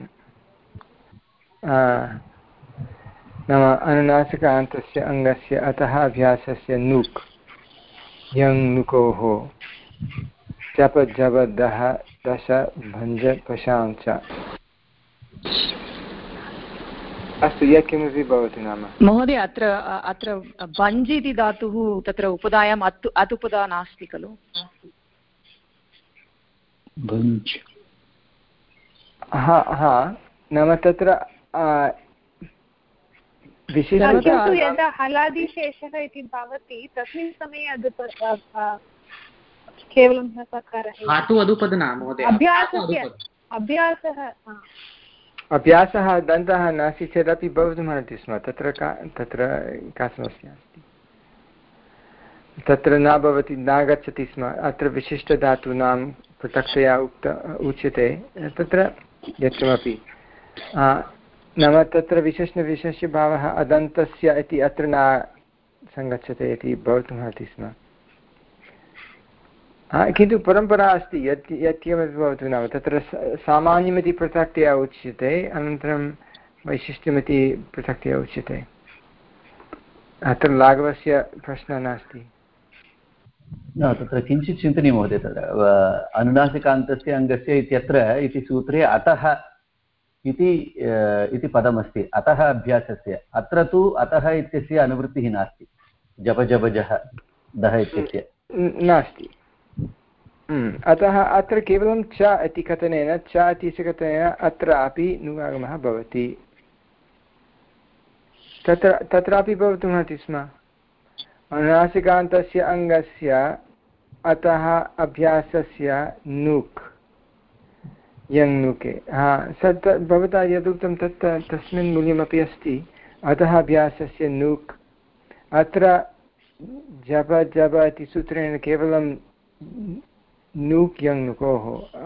नाम अनुनासिकान्तस्य अङ्गस्य अतः अभ्यासस्य नुक् यङ् नुकोः जप जप दह दश भञ्ज पशां च। अस्तु यत्किमपि भवतु नाम महोदय अत्र अत्र बञ्ज् इति धातुः तत्र उपधायाम् अत् अत् उपधा नास्ति खलु हा हा नाम तत्र किन्तु यदा हलादिशेषः इति भवति तस्मिन् समये अदुप केवलं अभ्यासस्य अभ्यासः अभ्यासः दन्तः नास्ति चेदपि भवितुमर्हति स्म तत्र का तत्र का समस्या अस्ति तत्र न भवति न गच्छति स्म अत्र विशिष्टधातूनां पृथक्तया उक्त उच्यते तत्र यत्किमपि नाम तत्र विशेषणविशेष्यभावः अदन्तस्य इति अत्र न सङ्गच्छते इति भवितुमर्हति स्म किन्तु परम्परा अस्ति यत् यत्किमपि भवतु नाम तत्र सामान्यमिति पृथक्तया उच्यते अनन्तरं वैशिष्ट्यमिति पृथक्तया उच्यते अत्र लाघवस्य प्रश्नः नास्ति न तत्र किञ्चित् चिन्तनीयं महोदय तत्र अनुनासिकान्तस्य अङ्गस्य इत्यत्र इति सूत्रे अतः इति इति पदमस्ति अतः अभ्यासस्य अत्र तु अतः इत्यस्य अनुवृत्तिः नास्ति जप जप जः दः इत्यस्य नास्ति अतः अत्र केवलं च इति कथनेन च इति कथनेन अत्रापि नुगागमः भवति तत्र तत्रापि भवितुमर्हति स्म अनुनासिकान्तस्य अङ्गस्य अतः अभ्यासस्य नुक् यङ् नुके हा सत् भवता यदुक्तं तत् तस्मिन् मूल्यमपि अस्ति अतः अभ्यासस्य नुक् अत्र जप जप इति सूत्रेण केवलं नुक् यङ् नुकोः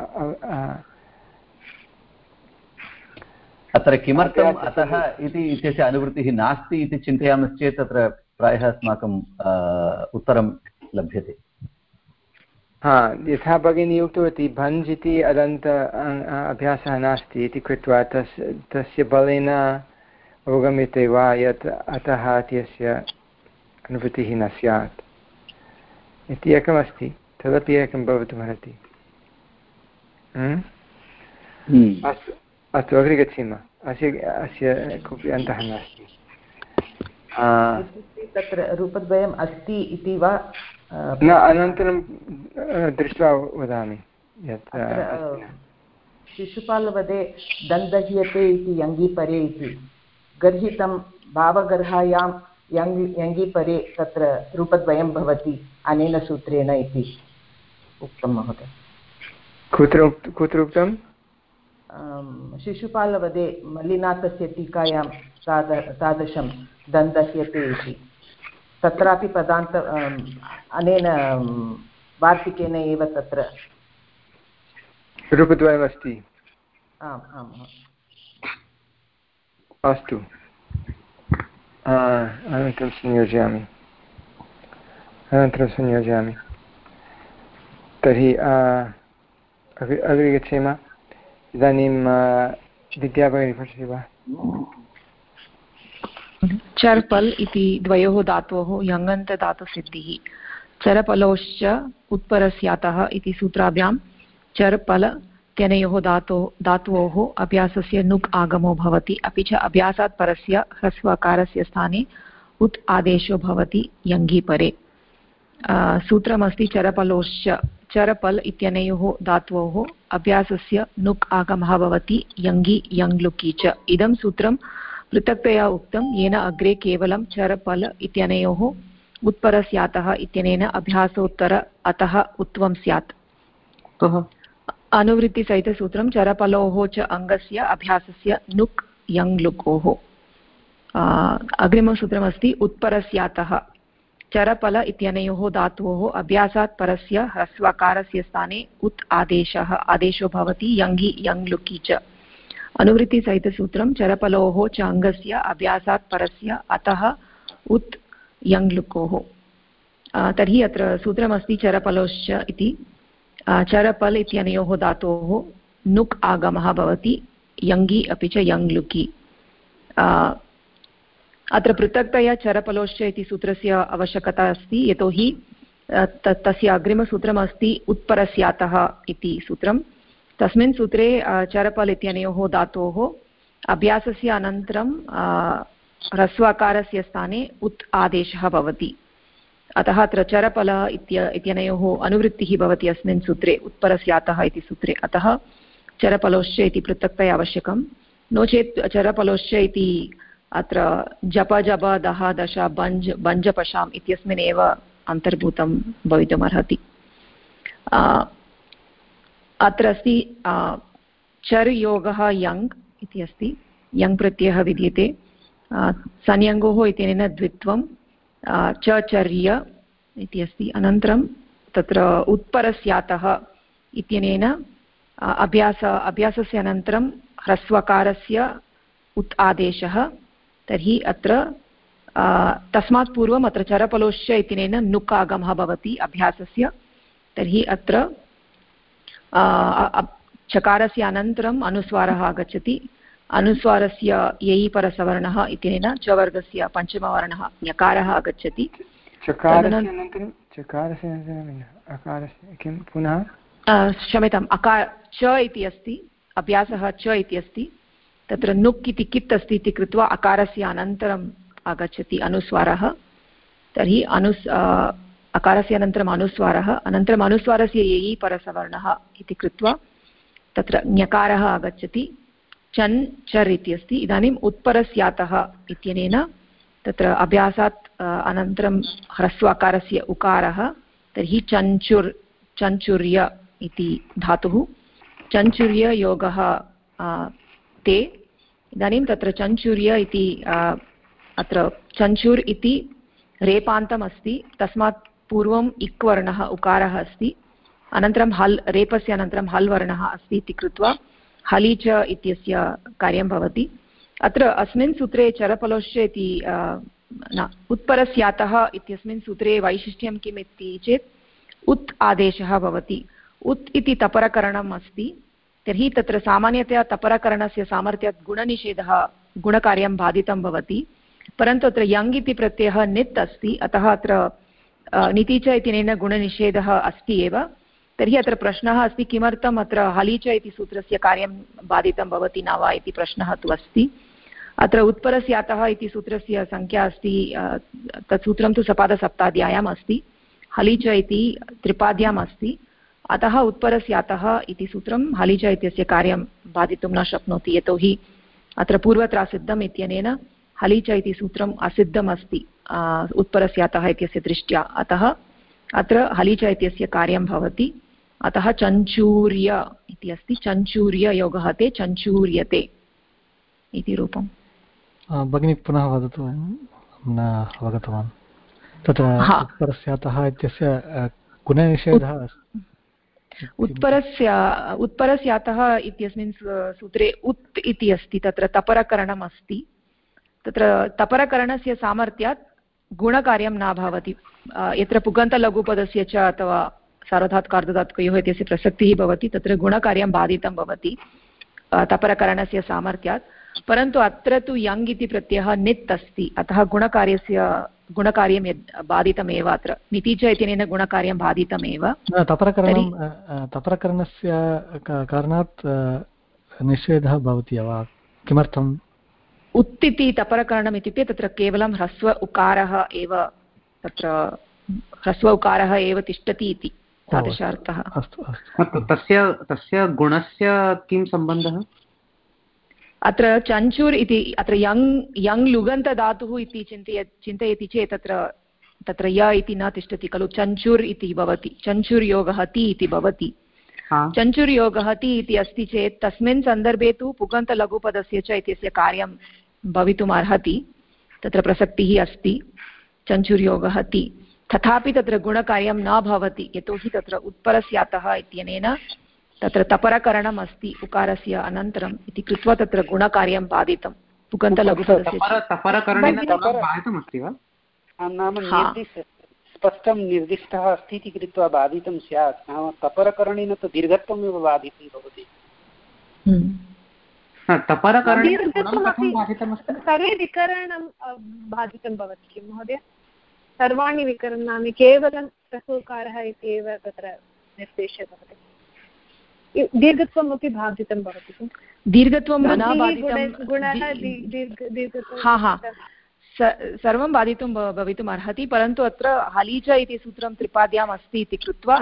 अत्र किमर्थम् अतः इति इत्यस्य अनुवृत्तिः नास्ति इति चिन्तयामश्चेत् तत्र प्रायः अस्माकं उत्तरं लभ्यते हा यथा भगिनी उक्तवती भञ्ज् इति अदन्त अभ्यासः नास्ति इति कृत्वा तस् तस्य बलेन अवगम्यते वा यत् अतः इत्यस्य अनुवृत्तिः न स्यात् इति एकमस्ति तदपि एकं भवितुमर्हति अस्तु अस्तु अग्रे गच्छेम अस्य अस्य कोऽपि अन्तः नास्ति तत्र रूपद्वयम् अस्ति इति वा न अनन्तरं दृष्ट्वा वदामि यत् शिशुपालवदे दन्दह्यते इति यङ्गिपरे इति गर्हितं भावगर्हायां यङ् यङ्गिपरे तत्र रूपद्वयं भवति अनेन सूत्रेण इति उक्तं महोदय कुत्र कुत्र उक्तं शिशुपालवदे मल्लिनाथस्य टीकायां ताद तादृशं दन्दह्यते इति तत्रापि पदान्त अनेन वार्तिकेन एव तत्र रूपद्वयमस्ति आम् आम् अस्तु अनन्तरं संयोजयामि अनन्तरं संयोजयामि तर्हि अग्रे अग्रे गच्छेम इदानीं विद्या भगिनी पठति वा चर्पल् इति द्वयोः धातोः यङन्तधातुसिद्धिः चरपलोश्च उत्परस्यातः इति सूत्राभ्यां चर्पल इत्यनयोः धातो धातोः अभ्यासस्य नुक् आगमो भवति अपि च अभ्यासात् परस्य ह्रस्वकारस्य स्थाने उत् आदेशो भवति यङि परे सूत्रमस्ति चरपलोश्च चरपल् इत्यनयोः धातोः अभ्यासस्य नुक् आगमः भवति यङि यङ्लुकि च इदं सूत्रं पृथक्तया उक्तं येन अग्रे केवलं चरपल इत्यनयोः उत्परस्यातः इत्यनेन अभ्यासोत्तर अतः उत्वं स्यात् अनुवृत्तिसहितसूत्रं चरपलोः च अङ्गस्य अभ्यासस्य नुक् यङ्लुकोः अग्रिमं सूत्रमस्ति उत्परस्यातः चरपल इत्यनयोः धातोः अभ्यासात् परस्य ह्रस्वकारस्य स्थाने उत् आदेशः आदेशो भवति यङि यङ्लुकि च अनुवृत्तिसहितसूत्रं चरपलोः च अङ्गस्य अभ्यासात् परस्य अतः उत् यङ्लुकोः तर्हि अत्र सूत्रमस्ति चरपलोश्च इति चरपल् इत्यनयोः धातोः नुक् आगमः भवति यङि अपि च यङ्लुकि अत्र पृथक्तया चरपलोश्च इति सूत्रस्य आवश्यकता अस्ति यतोहि तस्य अग्रिमसूत्रमस्ति उत्परस्यातः इति सूत्रं तस्मिन् सूत्रे चरपल् इत्यनयोः धातोः अभ्यासस्य अनन्तरं ह्रस्वाकारस्य स्थाने उत् आदेशः भवति। अतः अत्र चरपलः इत्य इत्यनयोः अनुवृत्तिः भवति अस्मिन् सूत्रे उत्परस्यातः इति सूत्रे। अतः चरपलोश्च इति पृथक्तया आवश्यकं। नो चेत् चरपलोश्च इति अत्र जप जप दह दश बञ्ज बञ्जपशाम् इत्यस्मिन् एव अन्तर्भूतं भवितुमर्हति। अत्र अस्ति चर् योगः यङ् इति अस्ति। यङ् प्रत्ययः विद्यते। संयङ्गोः इत्यनेन द्वित्वं च चर्य इति अस्ति। अनन्तरं तत्र उत्परस्यातः इत्यनेन अभ्यास अभ्यासस्य अनन्तरं ह्रस्वकारस्य उत् आदेशः। तर्हि अत्र तस्मात् पूर्वम् अत्र चरपलोश्च इत्यनेन नुक् आगमः भवति अभ्यासस्य। तर्हि अत्र चकारस्य अनन्तरम् अनुस्वारः आगच्छति। अनुस्वारस्य ययि परसवर्णः इत्यनेन च वर्गस्य पञ्चमवर्णः ञकारः आगच्छति। क्षम्यताम्, अकार च इति अस्ति, अभ्यासः च इति अस्ति। तत्र नुक् इति कित् अस्ति इति कृत्वा अकारस्य अनन्तरम् आगच्छति अनुस्वारः। तर्हि अनुस् अकारस्य अनन्तरम् अनुस्वारः, अनन्तरम् अनुस्वारस्य ययि परसवर्णः इति कृत्वा तत्र ञकारः आगच्छति। चन् चर् इति अस्ति। इदानीम् उत्परस्यातः इत्यनेन तत्र अभ्यासात् अनन्तरं ह्रस्वाकारस्य उकारः। तर्हि चञ्चुर् चञ्चुर्य इति धातुः। चञ्चुर्य योगः ते। इदानीं तत्र चञ्चुर्य इति अत्र चञ्चुर् इति रेपान्तम् अस्ति। तस्मात् पूर्वम् इक् वर्णः उकारः अस्ति। अनन्तरं हल्, रेपस्य अनन्तरं हल् वर्णः अस्ति इति कृत्वा हलि च इत्यस्य कार्यं भवति। अत्र अस्मिन् सूत्रे चरपलोश्च इति न उत्परस्यातः इत्यस्मिन् सूत्रे वैशिष्ट्यं किम् इति चेत् उत् आदेशः भवति। उत् इति तपरकरणम् अस्ति। तर्हि तत्र सामान्यतया तपरकरणस्य सामर्थ्यात् गुणनिषेधः गुणकार्यं बाधितं भवति। परन्तु अत्र यङ् इति प्रत्ययः नित् अस्ति। अतः अत्र निति च इत्यनेन गुणनिषेधः अस्ति एव। तर्हि अत्र प्रश्नः अस्ति किमर्थम् अत्र हलि च इति सूत्रस्य कार्यं बाधितं भवति न वा इति प्रश्नः तु अस्ति। अत्र उत्परस्यातः इति सूत्रस्य संख्या अस्ति, तत् सूत्रं तु सपादसप्ताध्याय्याम् अस्ति, हलि च इति त्रिपाद्याम् अस्ति। अतः उत्परस्यातः इति सूत्रं हलि च इत्यस्य कार्यं बाधितुं न शक्नोति, यतोहि अत्र पूर्वत्रासिद्धम् इत्यनेन हलि च इति सूत्रम् असिद्धम् अस्ति उत्परस्यातः इत्यस्य दृष्ट्या। अतः अत्र हलि च इत्यस्य कार्यं भवति। अतः चञ्चूर्य इति अस्ति। चञ्चूर्य योगः ते चञ्चूर्यते इति रूपम्। भगिनी पुनः वदतु, न अवगतवान्। तत्र उत्परस्यातः इत्यस्य गुणनिषेधः उत्परस्य उत्परस्यातः इत्यस्मिन् सूत्रे उत् इति अस्ति। तत्र तपरकरणम् अस्ति। तत्र तपरकरणस्य सामर्थ्यात् गुणकार्यं न भवति। यत्र पुगन्तलघुपदस्य च अथवा सार्वधातुकार्धधातुकयोः इत्यस्य प्रसक्तिः भवति तत्र गुणकार्यं बाधितं भवति तपरकरणस्य सामर्थ्यात्। परन्तु अत्र तु यङ् इति प्रत्ययः नित् अस्ति। अतः गुणकार्यस्य गुणकार्यं यद् बाधितमेव। अत्र निति च इत्यनेन गुणकार्यं बाधितमेव। तपरकरणं तपरकरणस्य कारणात् निषेधः भवति वा? किमर्थम्? उत् इति तपरकरणम् इत्युक्ते तत्र केवलं ह्रस्व उकारः एव, तत्र ह्रस्व उकारः एव तिष्ठति इति तादृशार्थः। तस्य तस्य गुणस्य किं सम्बन्धः? अत्र चञ्चूर् इति अत्र यङ् यङ् लुगन्तधातुः इति चिन्तय चिन्तयति चेत् तत्र तत्र य इति न तिष्ठति खलु, चञ्चूर् इति भवति। चञ्चूर् योगः ति इति भवति। चञ्चूर् योगः ति इति अस्ति चेत् तस्मिन् सन्दर्भे तु पुगन्तलघुपदस्य च इत्यस्य कार्यं भवितुम् अर्हति, तत्र प्रसक्तिः अस्ति चञ्चूर् योगः ति। तथापि तत्र गुणकार्यं न भवति, यतोहि तत्र उत्परस्यातः इत्यनेन तत्र तपरकरणम् अस्ति उकारस्य अनन्तरम् इति कृत्वा तत्र गुणकार्यं बाधितं पुगन्तलघुपदस्य। नाम स्पष्टं निर्दिष्टः अस्ति इति कृत्वा बाधितं स्यात्। नाम तपरकरणेन तु दीर्घत्वमेव बाधितं भवति। सर्वे विकरणं बाधितं भवति किं महोदय? सर्वाणि विकरणानि केवलं ह्रस्वकारः इत्येव तत्र निर्देशः भवति। दीर्घत्वमपि बाधितं भवति दीर्घत्वं न बाधितं हा हा सर्वं बाधितुं भवितुम् अर्हति परन्तु अत्र हलीच इति सूत्रं त्रिपाद्याम् अस्ति इति कृत्वा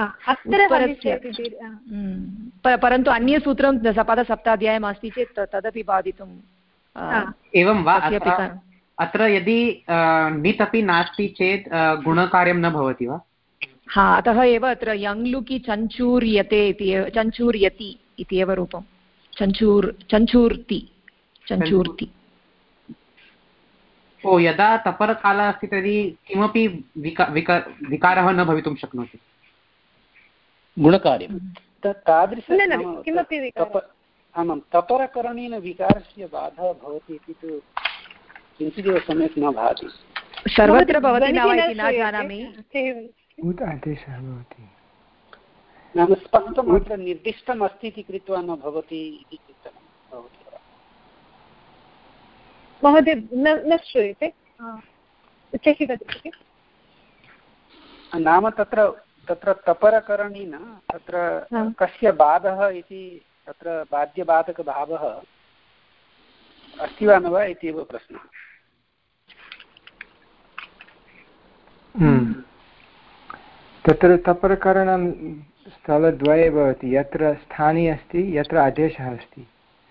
परन्तु अन्यसूत्रं पदसप्ताध्यायम् अस्ति चेत् तदपि बाधितुम् एवं वा अत्र यदि णित् अपि नास्ति चेत् गुणकार्यं न भवति वा हा अतः एव अत्र यङ्लुकि चञ्चूर्यते इति चञ्चूर्यति इति एव रूपं चञ्चूर् चञ्चूर्ति चञ्चूर्ति ओ यदा तपरकालः अस्ति तर्हि किमपि विका विका विकारः न भवितुं शक्नोति गुणकार्यं किमपि आमां तपरकरणेन विकारस्य बाधः भवति इति तु किञ्चिदेव सम्यक् न भाति सर्वत्र भवति न वा इति न जानामि नाम स्पष्टम् अत्र निर्दिष्टम् अस्ति इति कृत्वा न भवति इति चिन्तनं भवति महोदय न श्रूयते उच्चैः वदति नाम तत्र तत्र तपरकरणेन तत्र कस्य बाधः इति तत्र बाध्यबाधकभावः अस्ति वा न वा इत्येव प्रश्नः तत्र तपरकरणं स्थलद्वये भवति यत्र स्थानी अस्ति यत्र आदेशः अस्ति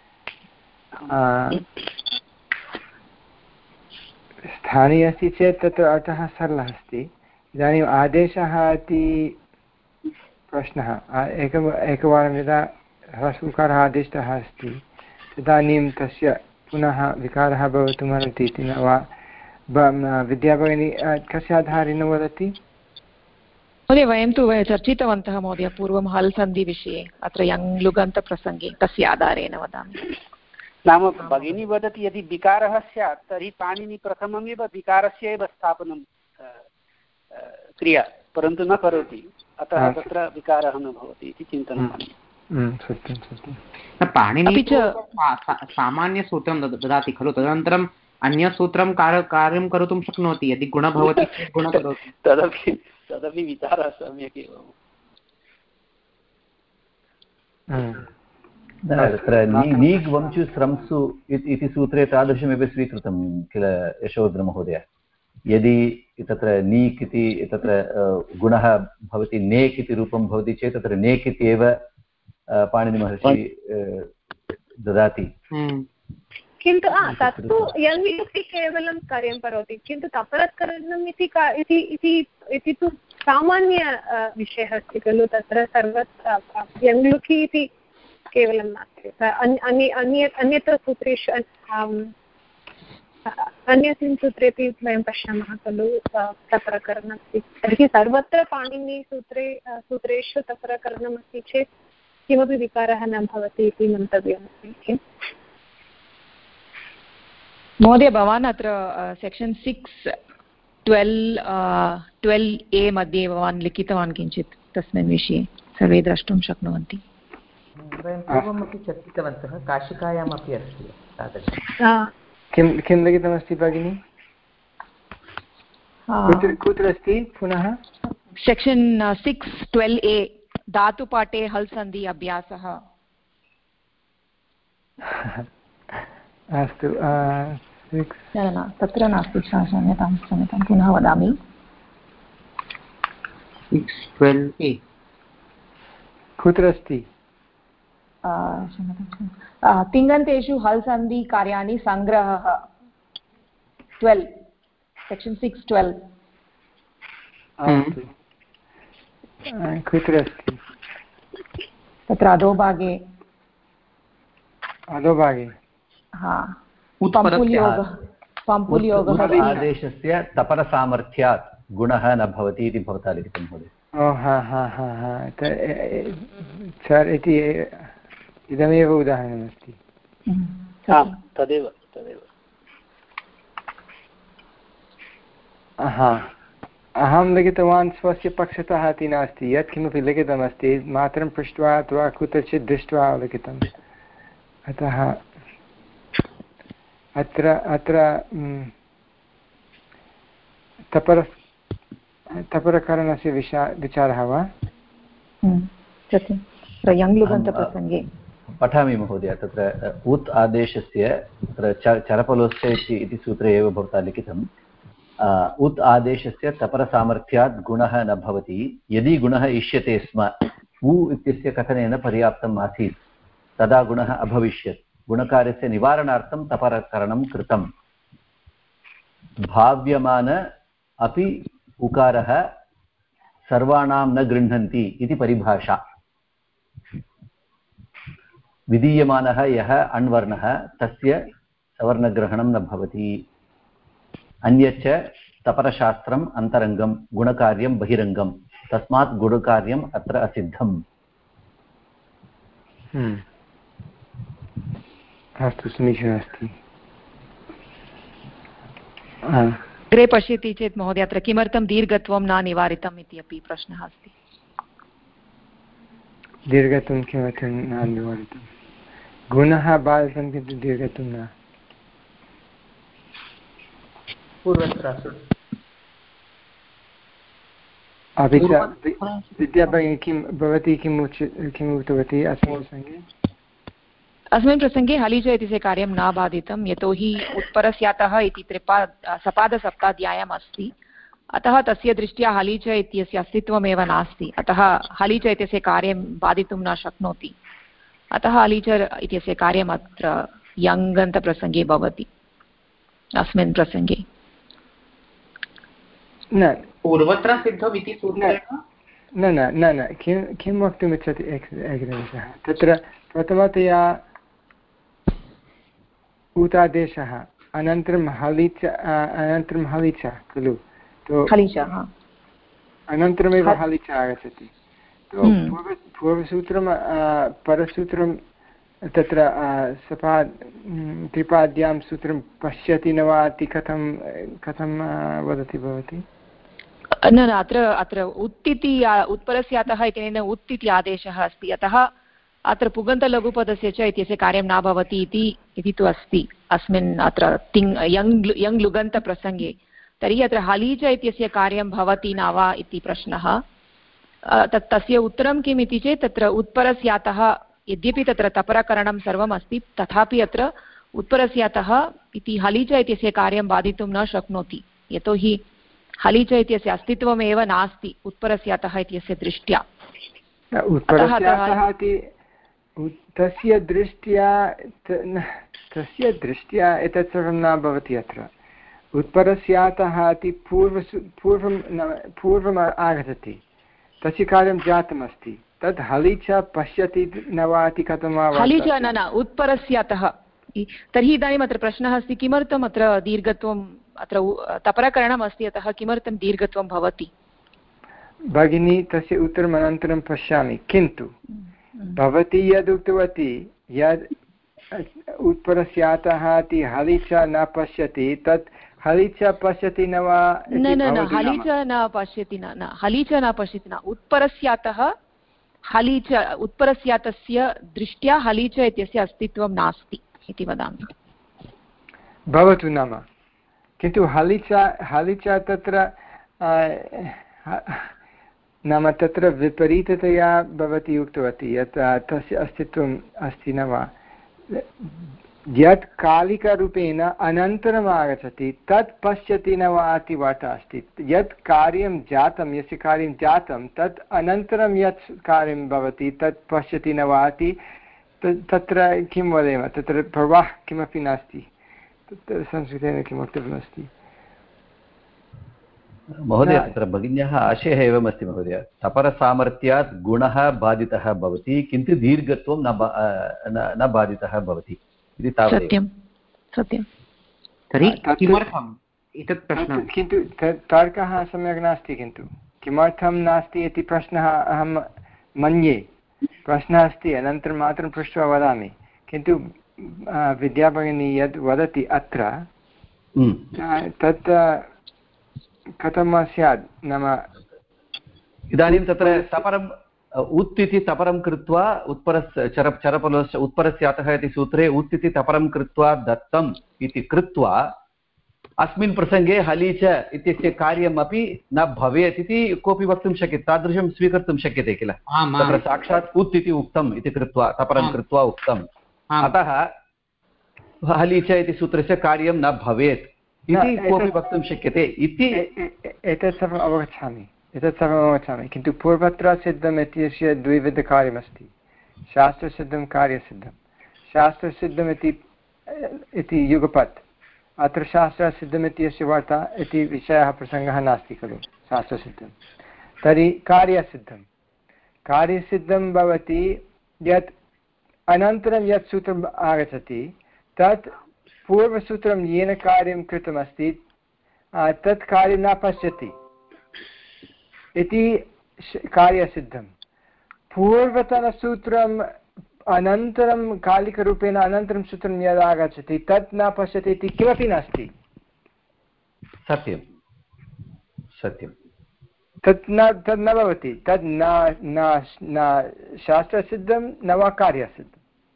स्थानी अस्ति चेत् तत्र अर्थः सरलः अस्ति इदानीम् आदेशः इति प्रश्नः एकम् एकवारं यदा ह्रस्वकारः आदिष्टः अस्ति तदानीं तस्य पुनः विकारः भवितुम् अर्हति इति न वा विद्याभगिनी कस्य आधारेण वदति महोदय वयं तु चर्चितवन्तः महोदय पूर्वं हल् सन्धिविषये अत्र यङ् लुगन्तप्रसङ्गे तस्य आधारेण वदामि नाम भगिनी वदति यदि विकारः स्यात् तर्हि पाणिनि प्रथममेव विकारस्य एव स्थापनं क्रिया परन्तु न करोति अतः तत्र विकारः न भवति इति चिन्तनं सत्यं सत्यं पाणिनि सामान्यसूत्रं ददाति खलु तदनन्तरम् अन्यसूत्रं कार्यं कर्तुं शक्नोति यदि गुणः भवति चेत् गुणः करोति तदपि तदपि विचारः सम्यक् एव तत्र नीग् वंशु स्रंसु इति सूत्रे तादृशमेव स्वीकृतं किल यशोधरमहोदय यदि तत्र नीक् इति तत्र गुणः भवति नेक् इति रूपं भवति चेत् तत्र नेक् इति एव पाणिनिमहर्षि ददाति किन्तु तत्तु यङ् इति केवलं कार्यं करोति किन्तु तपरकरणम् इति तु सामान्य विषयः अस्ति खलु तत्र सर्वत्र यङ्लुकि इति केवलं नास्ति अन्य अन्यत्र सूत्रेषु अन्यस्मिन् सूत्रेपि वयं पश्यामः खलु तपरकरणमस्ति तर्हि सर्वत्र पाणिनिसूत्रे सूत्रेषु तपरकरणमस्ति चेत् किमपि विकारः न भवति इति मन्तव्यमस्ति किम् महोदय भवान् अत्र section six twelve twelve A मध्ये भवान् लिखितवान् किञ्चित् तस्मिन् विषये सर्वे द्रष्टुं शक्नुवन्ति वयं पूर्वमपि चर्चितवन्तः काशिकायामपि अस्ति तादृशं किं किं लिखितमस्ति भगिनि कुत्र अस्ति पुनः सेक्षन् सिक्स् ट्वेल् ए धातुपाठे हल् सन्धि अभ्यासः अस्तु न तत्र नास्ति क्षम्यतां क्षम्यतां पुनः वदामि कुत्र अस्ति तिङन्तेषु हल् सन्धि कार्याणि सङ्ग्रहः ट्वेल् सेक्षन् सिक्स् ट्वेल् कुत्र अस्ति तत्र अधोभागे अधोभागे आदेशस्य तपरसामर्थ्यात् गुणः न भवति इति भवता लिखितं महोदय इति इदमेव उदाहरणमस्ति तदेव तदेव अहं लिखितवान् स्वस्य पक्षतः इति नास्ति यत्किमपि लिखितमस्ति मातरं पृष्ट्वा अथवा कुत्रचित् दृष्ट्वा लिखितम् अतः अत्र अत्र तपर तपरकरणस्य विषा विचारः वा तत्र यङ्लुगन्तप्रसङ्गे पठामि महोदय। तत्र उत् आदेशस्य तत्र च चरपलोस्य इति सूत्रे एव भवता लिखितम्। उत् आदेशस्य तपरसामर्थ्यात् गुणः न भवति। यदि गुणः इष्यते स्म उ इत्यस्य कथनेन पर्याप्तम् आसीत् तदा गुणः अभविष्यत्। गुणकार्यस्य निवारणार्थं तपरकरणं कृतम्। भाव्यमान अपि उकारः सर्वाणां न गृह्णन्ति इति परिभाषा। विधीयमानः यः अण्वर्णः तस्य सवर्णग्रहणं न भवति। अन्यच्च तपरशास्त्रम् अन्तरङ्गं गुणकार्यं बहिरङ्गं तस्मात् गुणकार्यम् अत्र असिद्धम्। अस्तु, समीचीनम् अस्ति। अग्रे पश्यति चेत् महोदय अत्र किमर्थं दीर्घत्वं न निवारितम् इति अपि प्रश्नः अस्ति। दीर्घत्वं किमर्थं न निवारितं? गुणः बाधितं किन्तु दीर्घत्वं न। पूर्वत्रासु अपि च विद्या भगिनी किं भवती किम् उच्य किम् उक्तवती अस्मिन् प्रसङ्गे? अस्मिन् प्रसङ्गे हलिज इत्यस्य कार्यं न बाधितं यतोहि उत्परस्यातः इति त्रिपाद सपादसप्ताध्यायम् अस्ति। अतः तस्य दृष्ट्या हलिज इत्यस्य अस्तित्वमेव नास्ति। अतः हलिज इत्यस्य कार्यं बाधितुं न शक्नोति। अतः हलिज इत्यस्य कार्यम् अत्र यङन्तप्रसङ्गे भवति। अस्मिन् प्रसङ्गे न पूर्वत्र सिद्धम् इति सूत्रेण न न न न किं किं वक्तुमिच्छति एकनिमेषः। तत्र प्रथमतया उतादेशः अनन्तरं हलिच अनन्तरं हलिच खलु, अनन्तरमेव हलिच आगच्छति। पूर्वसूत्रं परसूत्रं तत्र सपा त्रिपाद्यां सूत्रं पश्यति न वा इति कथं कथं वदति भवती? न न अत्र अत्र उत्तिति उत्परस्यातः इत्यनेन उत् इति आदेशः अस्ति। अतः अत्र पुगन्तलघुपदस्य च इत्यस्य कार्यं न भवति इति तु अस्ति अस्मिन् अत्र तिङ् यङ् यङ् लुगन्तप्रसङ्गे। तर्हि अत्र हलीज इत्यस्य कार्यं भवति न वा इति प्रश्नः। तत् तस्य उत्तरं किम् इति चेत् तत्र उत्परस्यातः यद्यपि तत्र तपरकरणं सर्वम् अस्ति तथापि अत्र उत्परस्यातः इति हलीज इत्यस्य कार्यं बाधितुं न शक्नोति यतोहि हलीज इत्यस्य अस्तित्वमेव नास्ति उत्परस्यातः इत्यस्य दृष्ट्या। तस्य दृष्ट्या तस्य दृष्ट्या एतत् सर्वं न भवति। अत्र उत्परस्यातः इति पूर्व पूर्वं पूर्वम् आगच्छति, तस्य कार्यं जातमस्ति। तद् हलिच पश्यति न वा इति कथं वा? हलिच न न उत्परस्यातः। तर्हि इदानीम् अत्र प्रश्नः अस्ति किमर्थम् अत्र दीर्घत्वम् अत्र तपरकरणम् अस्ति अतः किमर्थं दीर्घत्वं भवति? भगिनी तस्य उत्तरम् अनन्तरं पश्यामि। किन्तु भवती यद् उक्तवती यद् उत्परस्यातः इति हलिच न पश्यति तत् हलिच पश्यति न वा? न न न हलिच न पश्यति न न हलिच न पश्यति न उत्परस्यातः हलिच उत्परस्यातस्य दृष्ट्या हलिच इत्यस्य अस्तित्वं नास्ति इति वदामि। भवतु नाम किन्तु हलिच हलिच तत्र नाम तत्र विपरीततया भवती उक्तवती यत् तस्य अस्तित्वम् अस्ति न वा। यत् कालिकरूपेण अनन्तरम् आगच्छति तत् पश्यति न वा इति वार्ता अस्ति। यत् कार्यं जातं यस्य कार्यं जातं तत् अनन्तरं यत् कार्यं भवति तत् पश्यति न वा इति तत्र किं वदेम, तत्र प्रवाहः किमपि नास्ति। तत्र संस्कृतेन किं वक्तव्यमस्ति महोदय? तत्र भगिन्याः आशयः एवमस्ति महोदय, तपरसामर्थ्यात् गुणः बाधितः भवति किन्तु दीर्घत्वं न न बाधितः भवति इति तावदेव। सत्यं सत्यं। तर्हि किमर्थम् एतत् प्रश्नः? किन्तु तर्कः सम्यक् नास्ति। किन्तु किमर्थं नास्ति इति प्रश्नः अहं मन्ये प्रश्नः अस्ति, अनन्तरं मात्रं पृष्ट्वा वदामि। किन्तु विद्याभगिनी यद् वदति अत्र तत् कथं स्यात् नाम इदानीं तत्र तपरम् उत् इति तपरं कृत्वा उत्परस् चर चरपलस्य उत्परस्यातः इति सूत्रे उत् इति तपरं कृत्वा दत्तम् इति कृत्वा अस्मिन् प्रसङ्गे हलि च इत्यस्य कार्यमपि न भवेत् इति कोऽपि वक्तुं शक्यते तादृशं स्वीकर्तुं शक्यते किल तत्र साक्षात् उत् इति उक्तम् इति कृत्वा तपरं कृत्वा उक्तम् अतः हलि च इति सूत्रस्य कार्यं न भवेत् इति कोऽपि वक्तुं शक्यते इति एतत् सर्वम् अवगच्छामि एतत् सर्वम् अवगच्छामि किन्तु पूर्वत्र सिद्धम् इत्यस्य द्विविधकार्यमस्ति शास्त्रसिद्धं कार्यसिद्धं शास्त्रसिद्धम् इति इति युगपत् अत्र शास्त्रसिद्धम् इत्यस्य वार्ता इति विषयः प्रसङ्गः नास्ति खलु शास्त्रसिद्धं तर्हि कार्यसिद्धं कार्यसिद्धं भवति यत् अनन्तरं यत् सूत्रम् आगच्छति तत् पूर्वसूत्रं येन कार्यं कृतमस्ति तत् कार्यं न पश्यति इति कार्यसिद्धं पूर्वतनसूत्रम् अनन्तरं कालिकरूपेण अनन्तरं सूत्रं यदा आगच्छति तत् न पश्यति इति किमपि नास्ति सत्यं सत्यं तत् न तद् न भवति तद् न न शास्त्रसिद्धं न वा कार्यसिद्धम्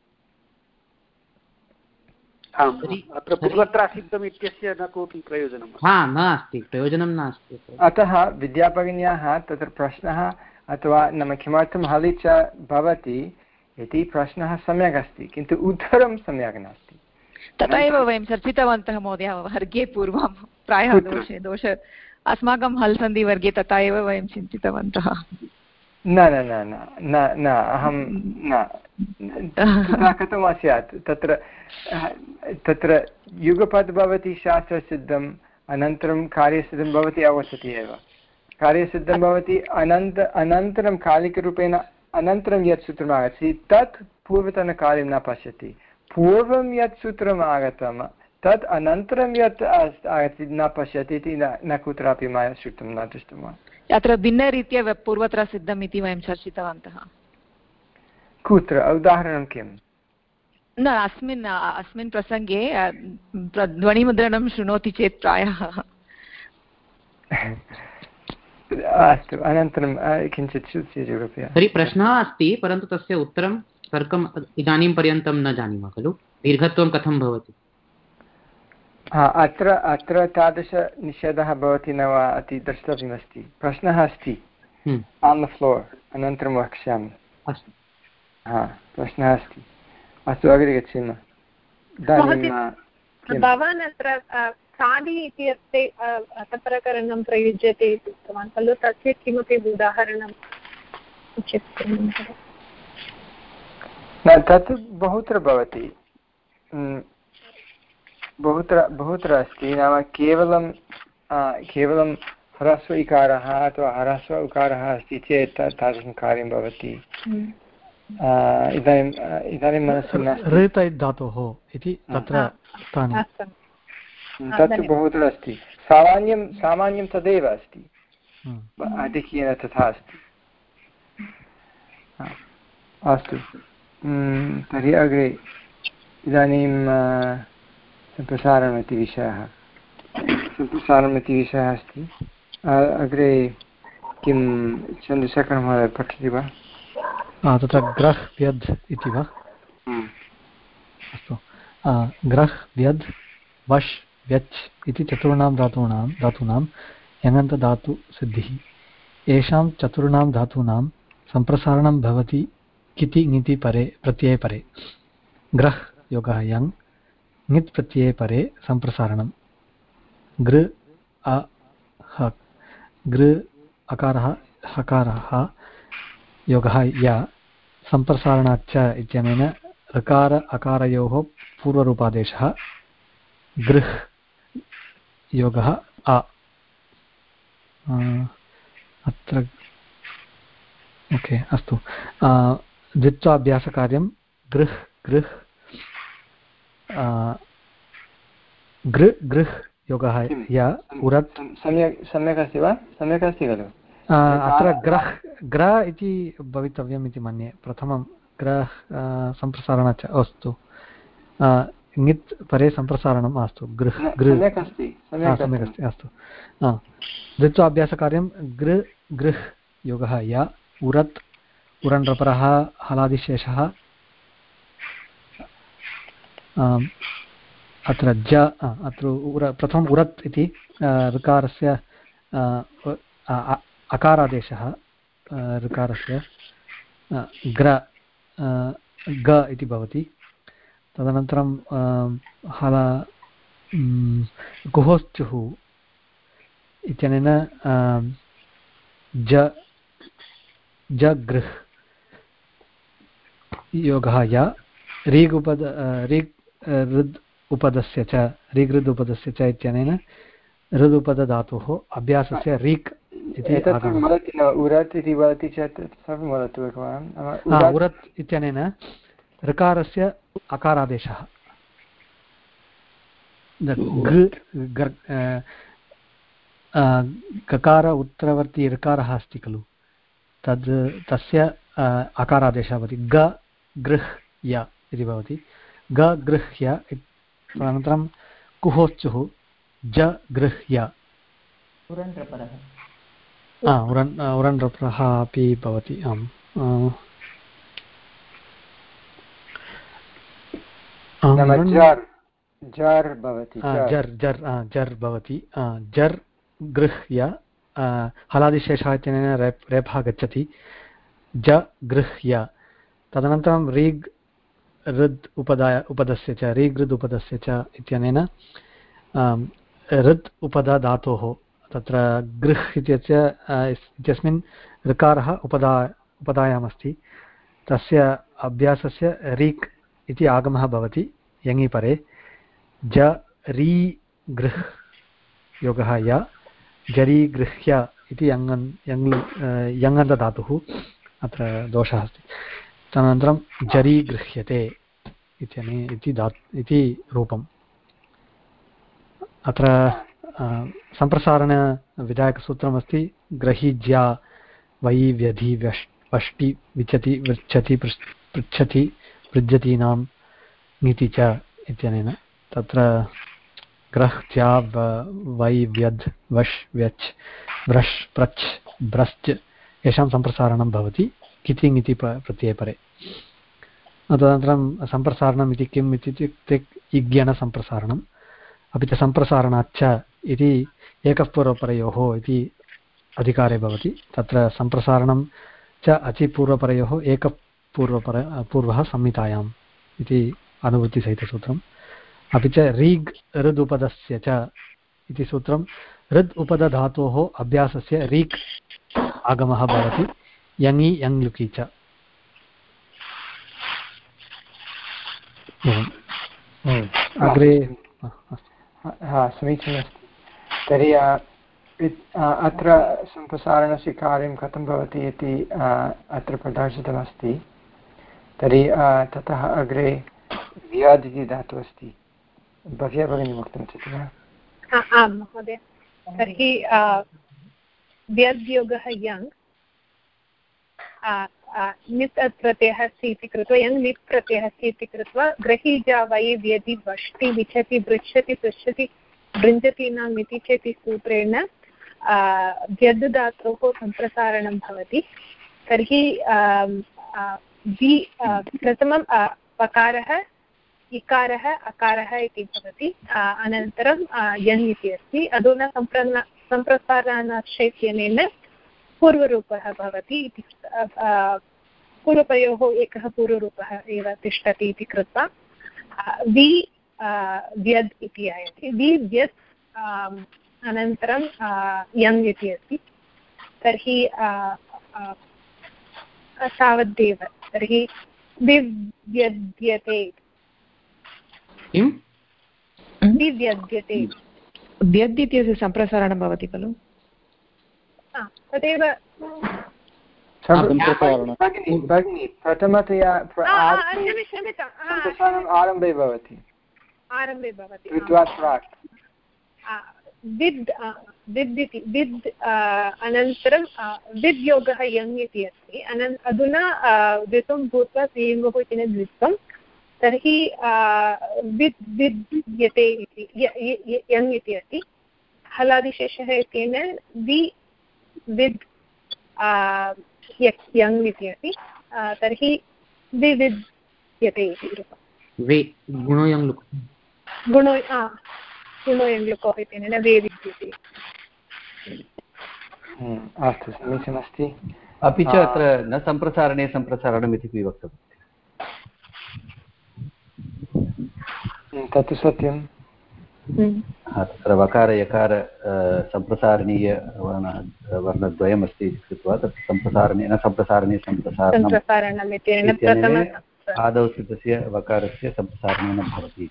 अत्र पूर्वत्रासिद्धम् इत्यस्य न कोऽपि प्रयोजनं नास्ति प्रयोजनं नास्ति अतः विद्याभगिन्याः तत्र प्रश्नः अथवा नाम किमर्थं हलि च भवति इति प्रश्नः सम्यक् अस्ति किन्तु उत्तरं सम्यक् नास्ति तथा एव वयं चर्चितवन्तः महोदय वर्गे पूर्वं प्रायः दोषे दोष अस्माकं हल् सन्धिवर्गे तथा एव वयं चिन्तितवन्तः न न न न न अहं न तथा कथं स्यात् तत्र तत्र युगपद् भवति शास्त्रसिद्धम् अनन्तरं कार्यसिद्धं भवति अवसति एव कार्यसिद्धं भवति अनन्त अनन्तरं कालिकरूपेण अनन्तरं यत् सूत्रम् आगच्छति तत् पूर्वतनकार्यं न पश्यति पूर्वं यत् सूत्रम् आगतं तत् अनन्तरं यत् आगच्छति न पश्यति इति न कुत्रापि मया श्रुतं न दृष्टं वा अत्र भिन्नरीत्या पूर्वत्र सिद्धम् इति वयं चर्चितवन्तः कुत्र उदाहरणं किं न अस्मिन् अस्मिन् प्रसङ्गे ध्वनिमुद्रणं शृणोति चेत् प्रायः अस्तु अनन्तरं किञ्चित् सूच्यते कृपया तर्हि प्रश्नः अस्ति परन्तु तस्य उत्तरं तर्कम् इदानीं पर्यन्तं न जानीमः खलु दीर्घत्वं कथं भवति हा अत्र अत्र तादृशनिषेधः भवति न वा इति द्रष्टव्यमस्ति प्रश्नः अस्ति आन् द फ्लोर् अनन्तरं वक्ष्यामि अस्तु हा प्रश्नः अस्ति अस्तु अग्रे गच्छेम भवान् अत्र खादि इति अस्ति प्रकरणं प्रयुज्यते इति उक्तवान् खलु तस्य किमपि उदाहरणं न तत् बहुत्र भवति बहुत्र बहुत्र अस्ति नाम केवलं केवलं ह्रस्व इकारः अथवा ह्रस्व उकारः अस्ति चेत् तादृशं कार्यं भवति इदानीम् इदानीं मनसि नास्ति धातोः इति तत्र तत्तु बहुत्र अस्ति सामान्यं सामान्यं तदेव अस्ति आधिक्येन तथा अस्ति अस्तु तर्हि अग्रे इदानीं सम्प्रसारणम् इति विषयः सम्प्रसारणम् इति विषयः अस्ति अग्रे किं चन्द्रशेखरमहोदय पठति वा तत्र ग्रह् व्यद् इति वा अस्तु ग्रह् व्यद् वश् व्यच् इति चतुर्णां धातूनां धातूनां यङन्तधातुसिद्धिः येषां चतुर्णां धातूनां सम्प्रसारणं भवति किति ङिति परे प्रत्यये परे ग्रह् योगः यङ् ङित् प्रत्यये परे सम्प्रसारणं गृ अ ह गृ अकारः हकारः योगः य सम्प्रसारणाच्च इत्यनेन ऋकार अकारयोः पूर्वरूपादेशः गृह् योगः अ अत्र ओके अस्तु द्वित्वाभ्यासकार्यं गृह् गृह् गृ गृह् योगः य उरत् सम्यक् सम्यक् अस्ति वा सम्यक् अस्ति खलु अत्र ग्रह् ग्र इति भवितव्यम् इति मन्ये प्रथमं ग्रह् सम्प्रसारणञ्च अस्तु ङित् परे सम्प्रसारणं मास्तु गृह् गृह् सम्यक् अस्ति सम्यक् अस्ति अस्तु द्वित्वाभ्यासकार्यं गृ गृह् योगः य उरत् उरण्रपरः हलादिशेषः अत्र ज अत्र उर प्रथमम् उरत् इति ऋकारस्य अकारादेशः ऋकारस्य ग्र ग इति भवति। तदनन्तरं हल गुहोश्चुः इत्यनेन ज जगृह् योगः य ऋग् उपद ऋग् ऋद् उपदस्य च ऋग् उपदस्य च इत्यनेन ऋद् उपदधातोः अभ्यासस्य ऋक् इति उरत् इति वदति चेत् सर्वं वदतु एकवारं। उरत् इत्यनेन ऋकारस्य अकारादेशः गकार उत्तरवर्ती ऋकारः अस्ति खलु तद् तस्य अकारादेशः भवति ग गृह्य इति भवति ग गृह्य। अनन्तरं कुहोच्चुः ज गृह्य उरन् उरन्रपरः अपि भवति। आम् जर् भवति जर् जर् जर् भवति जर् गृह्य हलादिशेषः इत्यनेन रेप् रेफः गच्छति ज गृह्य। तदनन्तरं ऋग् ऋद् उपदाय उपदस्य च ऋग् ऋद् उपदस्य च इत्यनेन ऋद् उपदा धातोः तत्र गृह् इत्यस्य इत्यस्मिन् ऋकारः उपदा उपदायामस्ति तस्य अभ्यासस्य ऋक् इति आगमः भवति यङि परे ज री गृह् योगः य जरी गृह्य इति यङन् यङ् यङन्तधातुः अत्र दोषः अस्ति। तदनन्तरं जरी गृह्यते इत्यने इति धा इति रूपम्। अत्र सम्प्रसारणविधायकसूत्रमस्ति ग्रहीज्या वै व्यधि व्यष् वष्टि विचति पृच्छति पृच्छति पृज्यतीनां नीति च इत्यनेन तत्र ग्रह् वै व्यध् वश् व्यच् व्रश् प्रच् भ्रश्च येषां सम्प्रसारणं भवति कितिङ् इति प्रत्ययपरे। तदनन्तरं सम्प्रसारणम् इति किम् इत्युक्ते इग्यनसम्प्रसारणम् अपि च सम्प्रसारणाच्च इति एकः पूर्वपरयोः इति अधिकारे भवति। तत्र सम्प्रसारणं च अचिपूर्वपरयोः एकः पूर्वपर पूर्वः संहितायाम् इति अनुवृत्तिसहितसूत्रम्। अपि च ऋग् ऋद् उपदस्य च इति सूत्रं ऋद् उपदधातोः अभ्यासस्य ऋक् आगमः भवति यङि यङ् लुकि च। अग्रे समीचीनमस्ति। तर्हि अत्र सम्प्रसारणस्य कार्यं कथं भवति इति अत्र प्रदर्शितमस्ति। तर्हि ततः अग्रे व्याद् इति धातुः अस्ति। भव्या भगिनी वक्तुमिच्छति वा? आं महोदय। तर्हि व्यद्योगः यङ् नित् प्रत्ययः अस्ति इति कृत्वा यङ् नित् प्रत्ययः अस्ति इति कृत्वा ग्रहीजा वै व्यधि वष्टि विचति पृच्छति पृच्छति भृञ्जतीनाम् इति चेत् सूत्रेण व्यद् धातोः सम्प्रसारणं भवति। तर्हि वि प्रथमं पकारः इकारः अकारः इति भवति। अनन्तरं यङ् इति अस्ति। अधुना सम्प्र सम्प्रसारणाश्चैत्यनेन पूर्वरूपः भवति इति पूर्वपरयोः एकः पूर्वरूपः एव तिष्ठति इति कृत्वा वि व्यद् इति आयाति। वि व्यद् अनन्तरं यङ् इति अस्ति। तर्हि तावदेव। तर्हि विव्यद्यते किं विव्यद्यते व्यद् इत्यस्य सम्प्रसारणं भवति खलु तदेव। भगिनी प्रथमतया आरम्भे भवति आरम्भे भवति विद् विद् इति विद् अनन्तरं विद् योगः यङ् इति अस्ति। अनन् अधुना द्वित्वं भूत्वा स्त्रीलिङ्गः इति द्वित्वं। तर्हि विद् विद्यते इति यङ् इति अस्ति। हलादिशेषः इत्यनेन वि विद् यङ् इति अस्ति। तर्हि विविद्यते इति रूपं। गुणो गुणो यङ्लुकोः इत्यनेन वे विद्यते। अस्तु समीचीनमस्ति। अपि च अत्र न सम्प्रसारणे सम्प्रसारणम् इति वक्तव्यम्। तत्तु सत्यं। तत्र वकार यकार सम्प्रसारणीय वर्ण वर्णद्वयमस्ति इति कृत्वा तत्र सम्प्रसारणे न सम्प्रसारणे सम्प्रसारणम् आदौ स्थितस्य वकारस्य सम्प्रसारणेन भवति।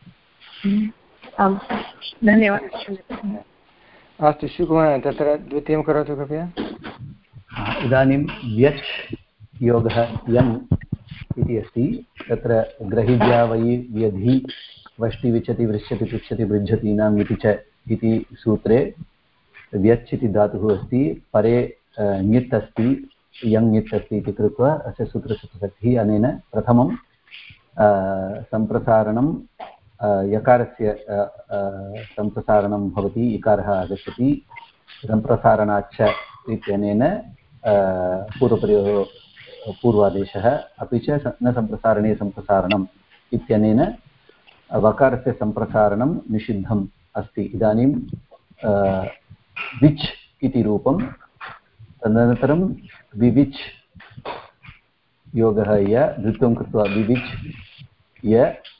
धन्यवादः। अस्तु शिवकुमार तत्र द्वितीयं करोतु कृपया। इदानीं व्यच् योगः यम् इति अस्ति। तत्र ग्रहिज्या वै व्यधि वष्टि विचति वृश्यति पृच्छति बृज्झतीनाम् इति च इति सूत्रे व्यच् इति धातुः अस्ति। परे ङित् अस्ति यङ् ङित् अस्ति इति कृत्वा अस्य सूत्रस्य प्रसक्तिः। अनेन प्रथमं सम्प्रसारणं यकारस्य सम्प्रसारणं भवति, इकारः आगच्छति। सम्प्रसारणाच्च इत्यनेन पूर्वपरयोः पूर्वादेशः। अपि च न सम्प्रसारणे सम्प्रसारणम् इत्यनेन वकारस्य सम्प्रसारणं निषिद्धम् अस्ति। इदानीं विच् इति रूपं, तदनन्तरं विविच् योगः य द्वित्वं कृत्वा विविच् य,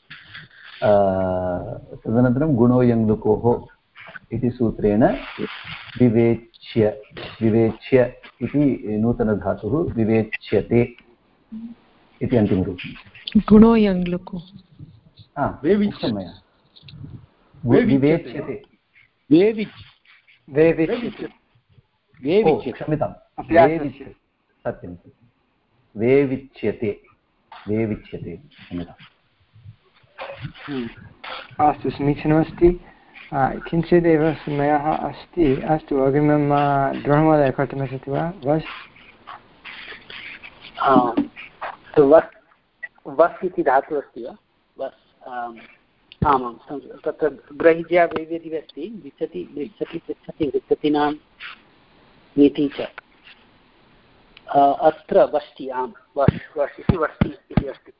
तदनन्तरं गुणो यङ्लुकोः इति सूत्रेण विवेच्य विवेच्य इति नूतनधातुः विवेच्यते इति अन्तिमरूपं। गुणो यङ्लुको विवेच्यते विवेच्यते क्षम्यतां सत्यं वेविच्यते वेविच्यते क्षम्यताम्। अस्तु समीचीनमस्ति। किञ्चिदेव समयः अस्ति। अस्तु अग्रिमं द्रोणमहोदय कर्तुमिच्छति वा? वस् वस् वस् इति धातुः अस्ति वा? वस् आमां तत्र ग्रहिज्या वैव्यति अस्ति। विच्छति गृच्छति पृच्छति गृच्छतीनाम् इति च अत्र वष्टि आं वस् वस् इति वष्टि इति अस्ति।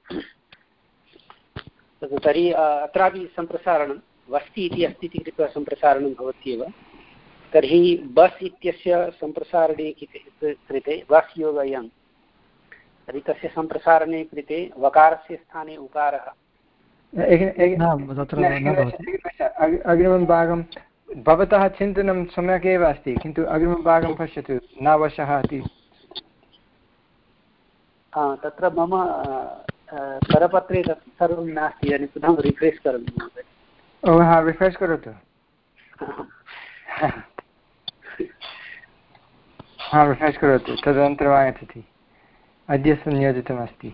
तर्हि अत्रापि सम्प्रसारणं वस्ति इति अस्ति इति कृत्वा सम्प्रसारणं भवत्येव। तर्हि बस् इत्यस्य सम्प्रसारणे कृते वस् योगयन्, तर्हि तस्य सम्प्रसारणे कृते वकारस्य स्थाने उकारः। अग्रिमं भागं भवतः चिन्तनं सम्यक् एव अस्ति, किन्तु अग्रिमं भागं पश्यतु न वशः इति। तत्र मम करपत्रे तत् सर्वं नास्ति। इदानीं पुनः रिफ्रेश् करोमि महोदय। ओ हा रिफ्रेश् करोतु। हा रिफ्रेश् करोतु, तदनन्तरम् आगच्छति। अद्य संयोजितमस्ति।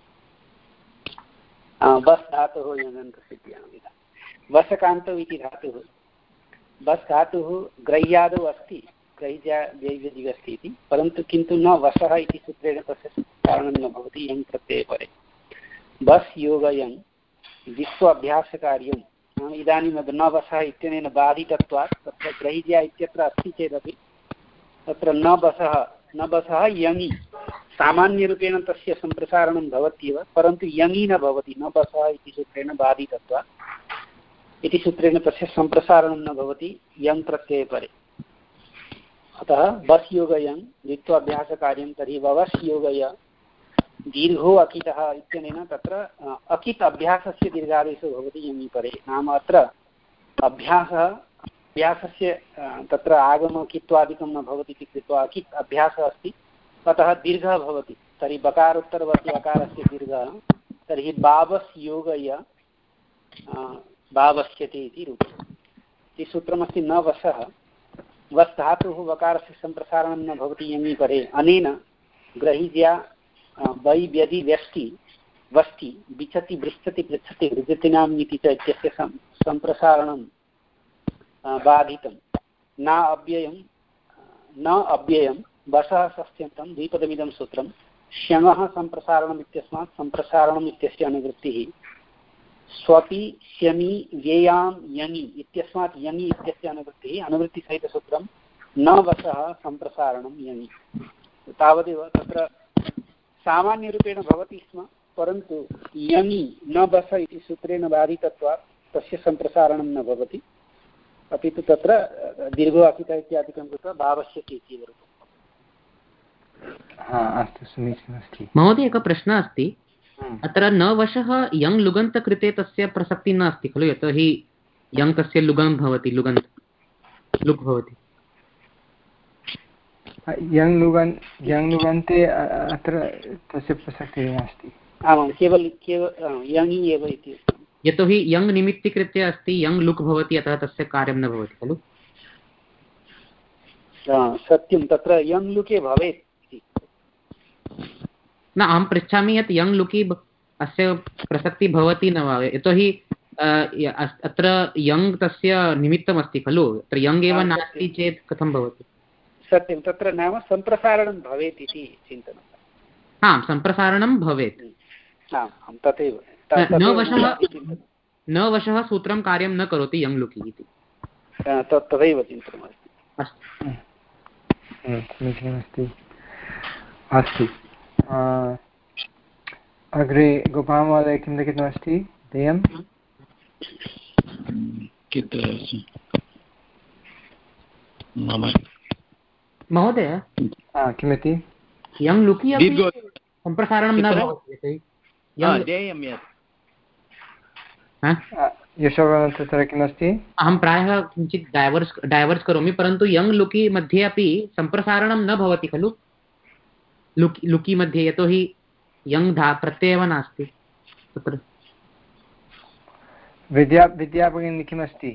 बस् धातुः वसकान्तौ इति धातुः। बस् धातुः ग्रह्यादौ अस्ति, ग्रहिज्या वैव्यदिः अस्ति इति, परन्तु किन्तु न वशः इति सूत्रेण तस्य कारणं न भवति यङ् प्रत्यये परे। बस् योगयन् विश्वाभ्यासकार्यं इदानीं न वशः इत्यनेन बाधितत्वात् तत्र ग्रहिज्या इत्यत्र अस्ति चेदपि तत्र न बसः न बसः यङि सामान्यरूपेण तस्य सम्प्रसारणं भवत्येव, परन्तु यङि न भवति। न बसः इति सूत्रेण बाधितत्वात् इति सूत्रेण तस्य सम्प्रसारणं न भवति यङ् प्रत्यये परे। अतः बस् योगयन् द्वित्वाभ्यासकार्यं तर्हि ववस् योगय दीर्घो अकितः इत्यनेन तत्र अकित् अभ्यासस्य दीर्घादेशो भवति यङि परे। नाम अत्र अभ्यासः अभ्यासस्य तत्र आगमकित्वादिकं न भवति इति कृत्वा अकित् अभ्यासः अस्ति, अतः दीर्घः भवति। तर्हि बकारोत्तरवर्ति अकारस्य दीर्घः, तर्हि बावस् योगय बावस्यते इति रूपम्। इति सूत्रमस्ति न वशः। वस् धातुः वकारस्य सम्प्रसारणं न भवति यङि परे। अनेन ग्रहिज्या वै व्यधि व्यष्टि वष्टि विचति पृच्छति पृच्छति वृजतीनाम् इति च इत्यस्य सम्प्रसारणं बाधितं। न अव्ययं न अव्ययं वशः षष्ट्यन्तं द्विपदमिदं सूत्रं। श्यङः सम्प्रसारणम् इत्यस्मात् सम्प्रसारणम् इत्यस्य अनुवृत्तिः। स्वपि श्यमि व्ययां यङि इत्यस्मात् यङि इत्यस्य अनुवृत्तिः। अनुवृत्तिसहितसूत्रं न वशः सम्प्रसारणं यङि। तावदेव तत्र सामान्यरूपेण भवति स्म, परन्तु यङि न बस इति सूत्रेण बाधितत्वात् तस्य सम्प्रसारणं न भवति, अपि तु तत्र दीर्घो अकित इत्यादिकं कृत्वा भावश्यति इति रूपम्। अस्तु, समीचीनमस्ति महोदय। एकः प्रश्नः अस्ति, अत्र न वशः यङ् लुगन्तकृते तस्य प्रसक्तिः नास्ति खलु, यतोहि यङ् तस्य लुगं भवति, लुगन्त लुक् भवति। यङ् लुगन् यङ् लुगन्ते अत्र तस्य प्रसक्तिः नास्ति। आमां, केवल केवल यङि एव इति, यतोहि यङ् निमित्तीकृत्य अस्ति, यङ् लुक् भवति, अतः तस्य कार्यं न भवति खलु। सत्यं, तत्र यङ् लुके भवेत् इति न, अहं पृच्छामि यत् यङ् लुकि अस्य प्रसक्तिः भवति न वा, यतोहि अत्र यङ् तस्य निमित्तमस्ति खलु, अत्र यङ् एव नास्ति चेत् कथं भवति। सत्यं, तत्र नाम सम्प्रसारणं भवेत् इति चिन्तनं। आम्, सम्प्रसारणं भवेत्। आम्, तथैव न वशः न वशः सूत्रं कार्यं न करोति यङ् लुकि इति, तथैव चिन्तनमस्ति। अस्तु, समीचीनमस्ति। अस्तु, अग्रे गोपालमहोदय किं लिखितमस्ति? देयं महोदय, किमिति? यङ् लुकि अपि सम्प्रसारणं न भवति। यशोवर्णः तत्र किमस्ति? अहं प्रायः किञ्चित् डैवर्स् डैवर्स् करोमि, परन्तु यङ् लुकि मध्ये अपि सम्प्रसारणं न भवति खलु, लुकि लुकि मध्ये, यतोहि यङ् धा प्रत्ययः नास्ति तत्र। विद्या विद्याभगिनी किमस्ति?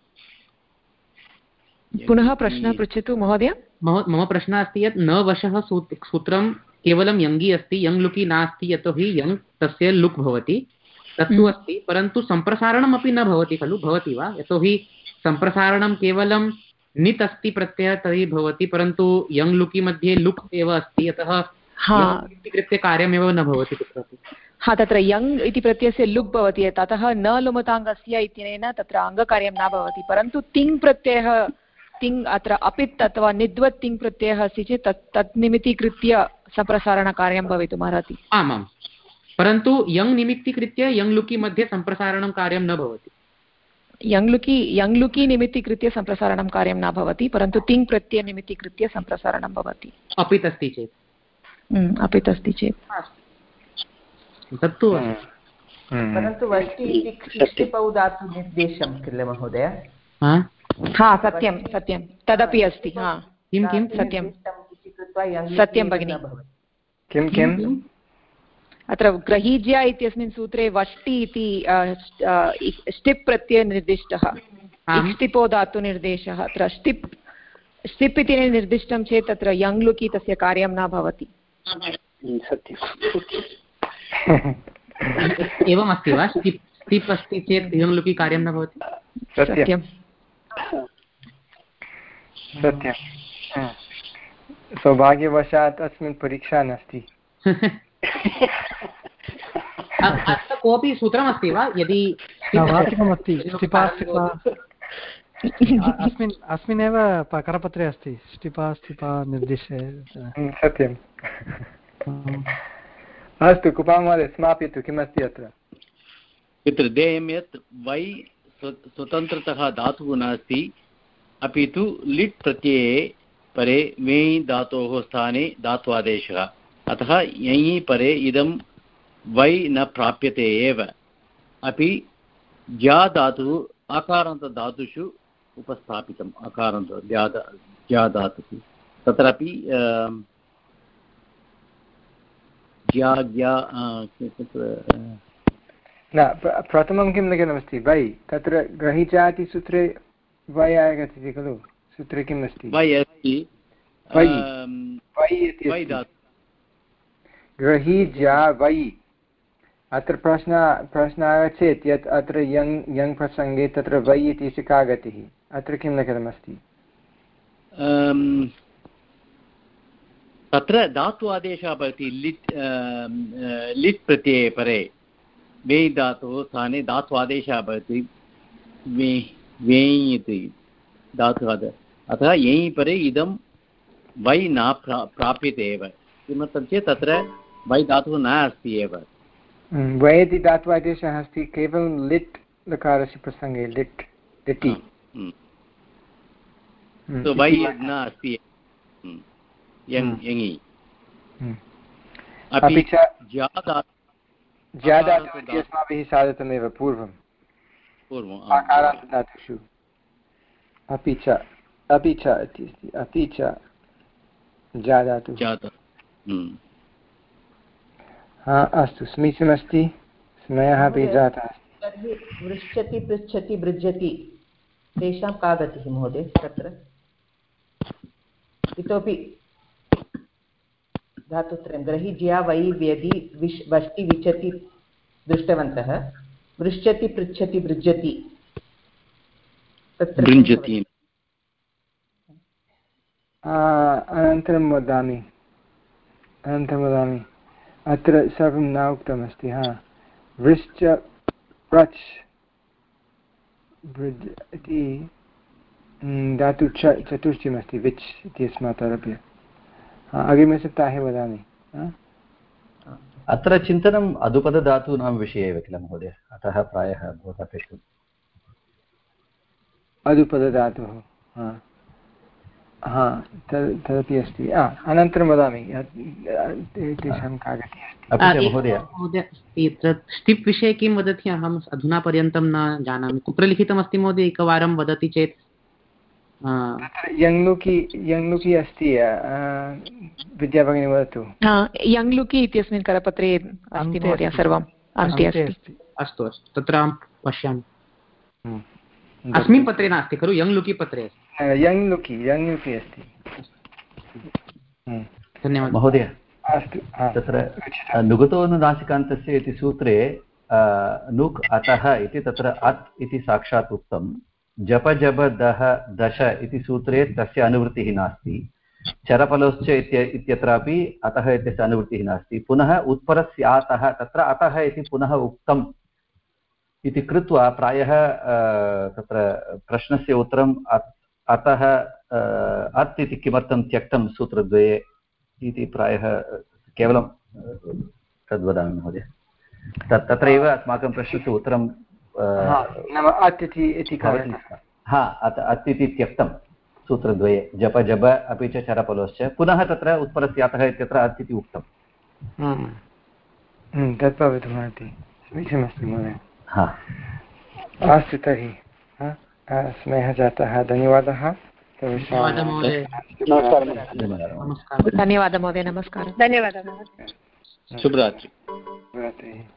पुनः प्रश्नः पृच्छतु महोदय। मम प्रश्नः अस्ति यत् न वशः सूत्रं केवलं यङ्गी अस्ति, यङ् लुकि नास्ति, यतोहि यङ् तस्य लुक् भवति, तत्तु अस्ति, परन्तु सम्प्रसारणमपि न भवति खलु, भवति वा? यतोहि सम्प्रसारणं केवलं नित् अस्ति प्रत्ययः तर्हि भवति, परन्तु यङ् लुकि मध्ये लुक् एव अस्ति, अतः कृत्य कार्यमेव न भवति कुत्रापि। हा, तत्र यङ् इति प्रत्ययस्य लुक् भवति, ततः न लुमताङ्गस्य इत्यनेन तत्र अङ्गकार्यं न भवति, परन्तु तिङ् प्रत्ययः तिङ् अत्र अपित् अथवा निद्वत् तिङ् प्रत्ययः अस्ति चेत् तत् तत् निमित्तीकृत्य सम्प्रसारणकार्यं भवितुम् अर्हति। आमां, परन्तु यङ् निमित्तीकृत्य यङ् लुकि मध्ये सम्प्रसारणं कार्यं न भवति। यङ् लुकि यङ् लुकि निमित्तीकृत्य सम्प्रसारणं कार्यं न भवति, परन्तु तिङ् प्रत्यय निमित्तीकृत्य सम्प्रसारणं भवति। अपित् अस्ति चेत् अपित् अस्ति चेत् तत्तु परन्तु वष्टि इति ष्टिपौ धातु निर्देशं किल महोदय? हा, सत्यं सत्यं, तदपि अस्ति। हा, किं किं सत्यं सत्यं भगिनि। किं किम्? अत्र ग्रहीज्या इत्यस्मिन् सूत्रे वष्टि इति ष्टिप् प्रत्यय निर्दिष्टः, इष्टिपो धातु निर्देशः। अत्र ष्टिप् ष्टिप् इति निर्दिष्टं चेत् तत्र यङ् लुकि तस्य कार्यं न भवति। एवमस्ति वा? ष्टिप् ष्टिप् अस्ति चेत् यङ् लुकि कार्यं न भवति? सत्यं सत्यं। सौभाग्यवशात् अस्मिन् परीक्षा नास्ति। अत्र कोऽपि सूत्रमस्ति वा? यदि वाक्यमस्ति अस्मिन् अस्मिन्नेव करपत्रे अस्ति, स्टिपा स्टिपा निर्दिश्य। सत्यम्। अस्तु, कुपामहोदय समापयतु, किमस्ति अत्र? यत्र देयं यत् वै स्वतन्त्रतः धातुः नास्ति, अपि तु लिट् प्रत्यये परे वेयि धातोः स्थाने धात्वादेशः, अतः यञि परे इदं वै न प्राप्यते एव, अपि ज्या धातुः आकारान्तधातुषु उपस्थापितम्, आकारान्त ज्या ज्या धातुः तत्रापि ज्या ज्या न, प्रथमं किं लिखितमस्ति? वै, तत्र ग्रहीजाति सूत्रे वै आगच्छति खलु, सूत्रे किम् अस्ति? वै अस्ति, वै वै इति ग्रहीजा वै। अत्र प्रश्नः प्रश्नः आगच्छेत् यत् अत्र यङ् यङ् प्रसङ्गे तत्र वै इति का गतिः? अत्र किं लिखितमस्ति? तत्र धातु आदेशः भवति, लिट् लिट् प्रत्यये परे वेयि धातुः स्थाने धातु आदेशः भवति, वे वेयि इति धातुः, अतः यञि परे इदं वै न प्रा प्राप्यते एव। किमर्थं चेत् तत्र वै धातुः न अस्ति एव। वै इति धातु आदेशः अस्ति, केवलं लिट् लकारस्य प्रसङ्गे लिट् लिटि वै न अस्ति यङि अपि च ज्यादातु इति अस्माभिः साधितमेव पूर्वम् आकारान्तदातुषु अपि च अपि च इति अस्ति अपि च ज्यादातु हा अस्तु समीचीनमस्ति समयः अपि जातः अस्ति तर्हि पृच्छति पृच्छति भृजति तेषां का गतिः महोदय तत्र इतोपि धातुत्रयं ग्रहि ज्या वै व्यदि विश् वष्टि विचति दृष्टवन्तः पृच्छति पृच्छति भृजति तत्र अनन्तरं वदामि अनन्तरं वदामि अत्र सर्वं न उक्तमस्ति हा वृश्च प्रच् भृज् इति धातु च चतुष्टयमस्ति विच् इत्यस्मात् आरभ्य अग्रिमसप्ताहे वदामि अत्र चिन्तनम् अदुपदधातूनां विषये एव किल महोदय अतः प्रायः भवता पृष्टम् अदुपदधातुः हा हा तद् तदपि अस्ति अनन्तरं वदामि तेषां का गतिः अस्ति महोदय स्टिप् विषये किं वदति अहम् अधुना पर्यन्तं न जानामि कुत्र लिखितमस्ति महोदय एकवारं वदति चेत् तत्र यङ्लुकि यङ्लुकि अस्ति विद्याभगिनी वदतु यङ्लुकि इत्यस्मिन् करपत्रे अस्ति महोदय सर्वम् अन्ते अस्ति अस्तु अस्तु तत्र अहं पश्यामि अस्मिन् पत्रे नास्ति खलु यङ्लुकि पत्रे यङ्लुकि यङ्लुकि अस्ति धन्यवादः महोदय अस्तु तत्र नुगतोनुनासिकान्तस्य इति सूत्रे नुक् अतः इति तत्र अत् इति साक्षात् उक्तं जप जप दह दश इति सूत्रे तस्य अनुवृत्तिः नास्ति चरफलोश्च इत्यत्रापि अतः इत्यस्य अनुवृत्तिः नास्ति पुनः उत्परस्यातः तत्र अतः इति पुनः उक्तम् इति कृत्वा प्रायः तत्र प्रश्नस्य उत्तरम् अतः अत् इति किमर्थं त्यक्तं सूत्रद्वये इति प्रायः केवलं तद्वदामि महोदय तत् तत्रैव अस्माकं प्रश्नस्य उत्तरं नाम अत् इति हा अत् अत् इति त्यक्तं सूत्रद्वये जप जप अपि च चरफलोश्च पुनः तत्र उत्परस्यातः इत्यत्र अत् इति उक्तं तत् भवितुमर्हति समीचीनमस्ति महोदय हा अस्तु तर्हि समयः जातः धन्यवादः धन्यवादः महोदय नमस्कारः धन्यवादः शुभरात्रिः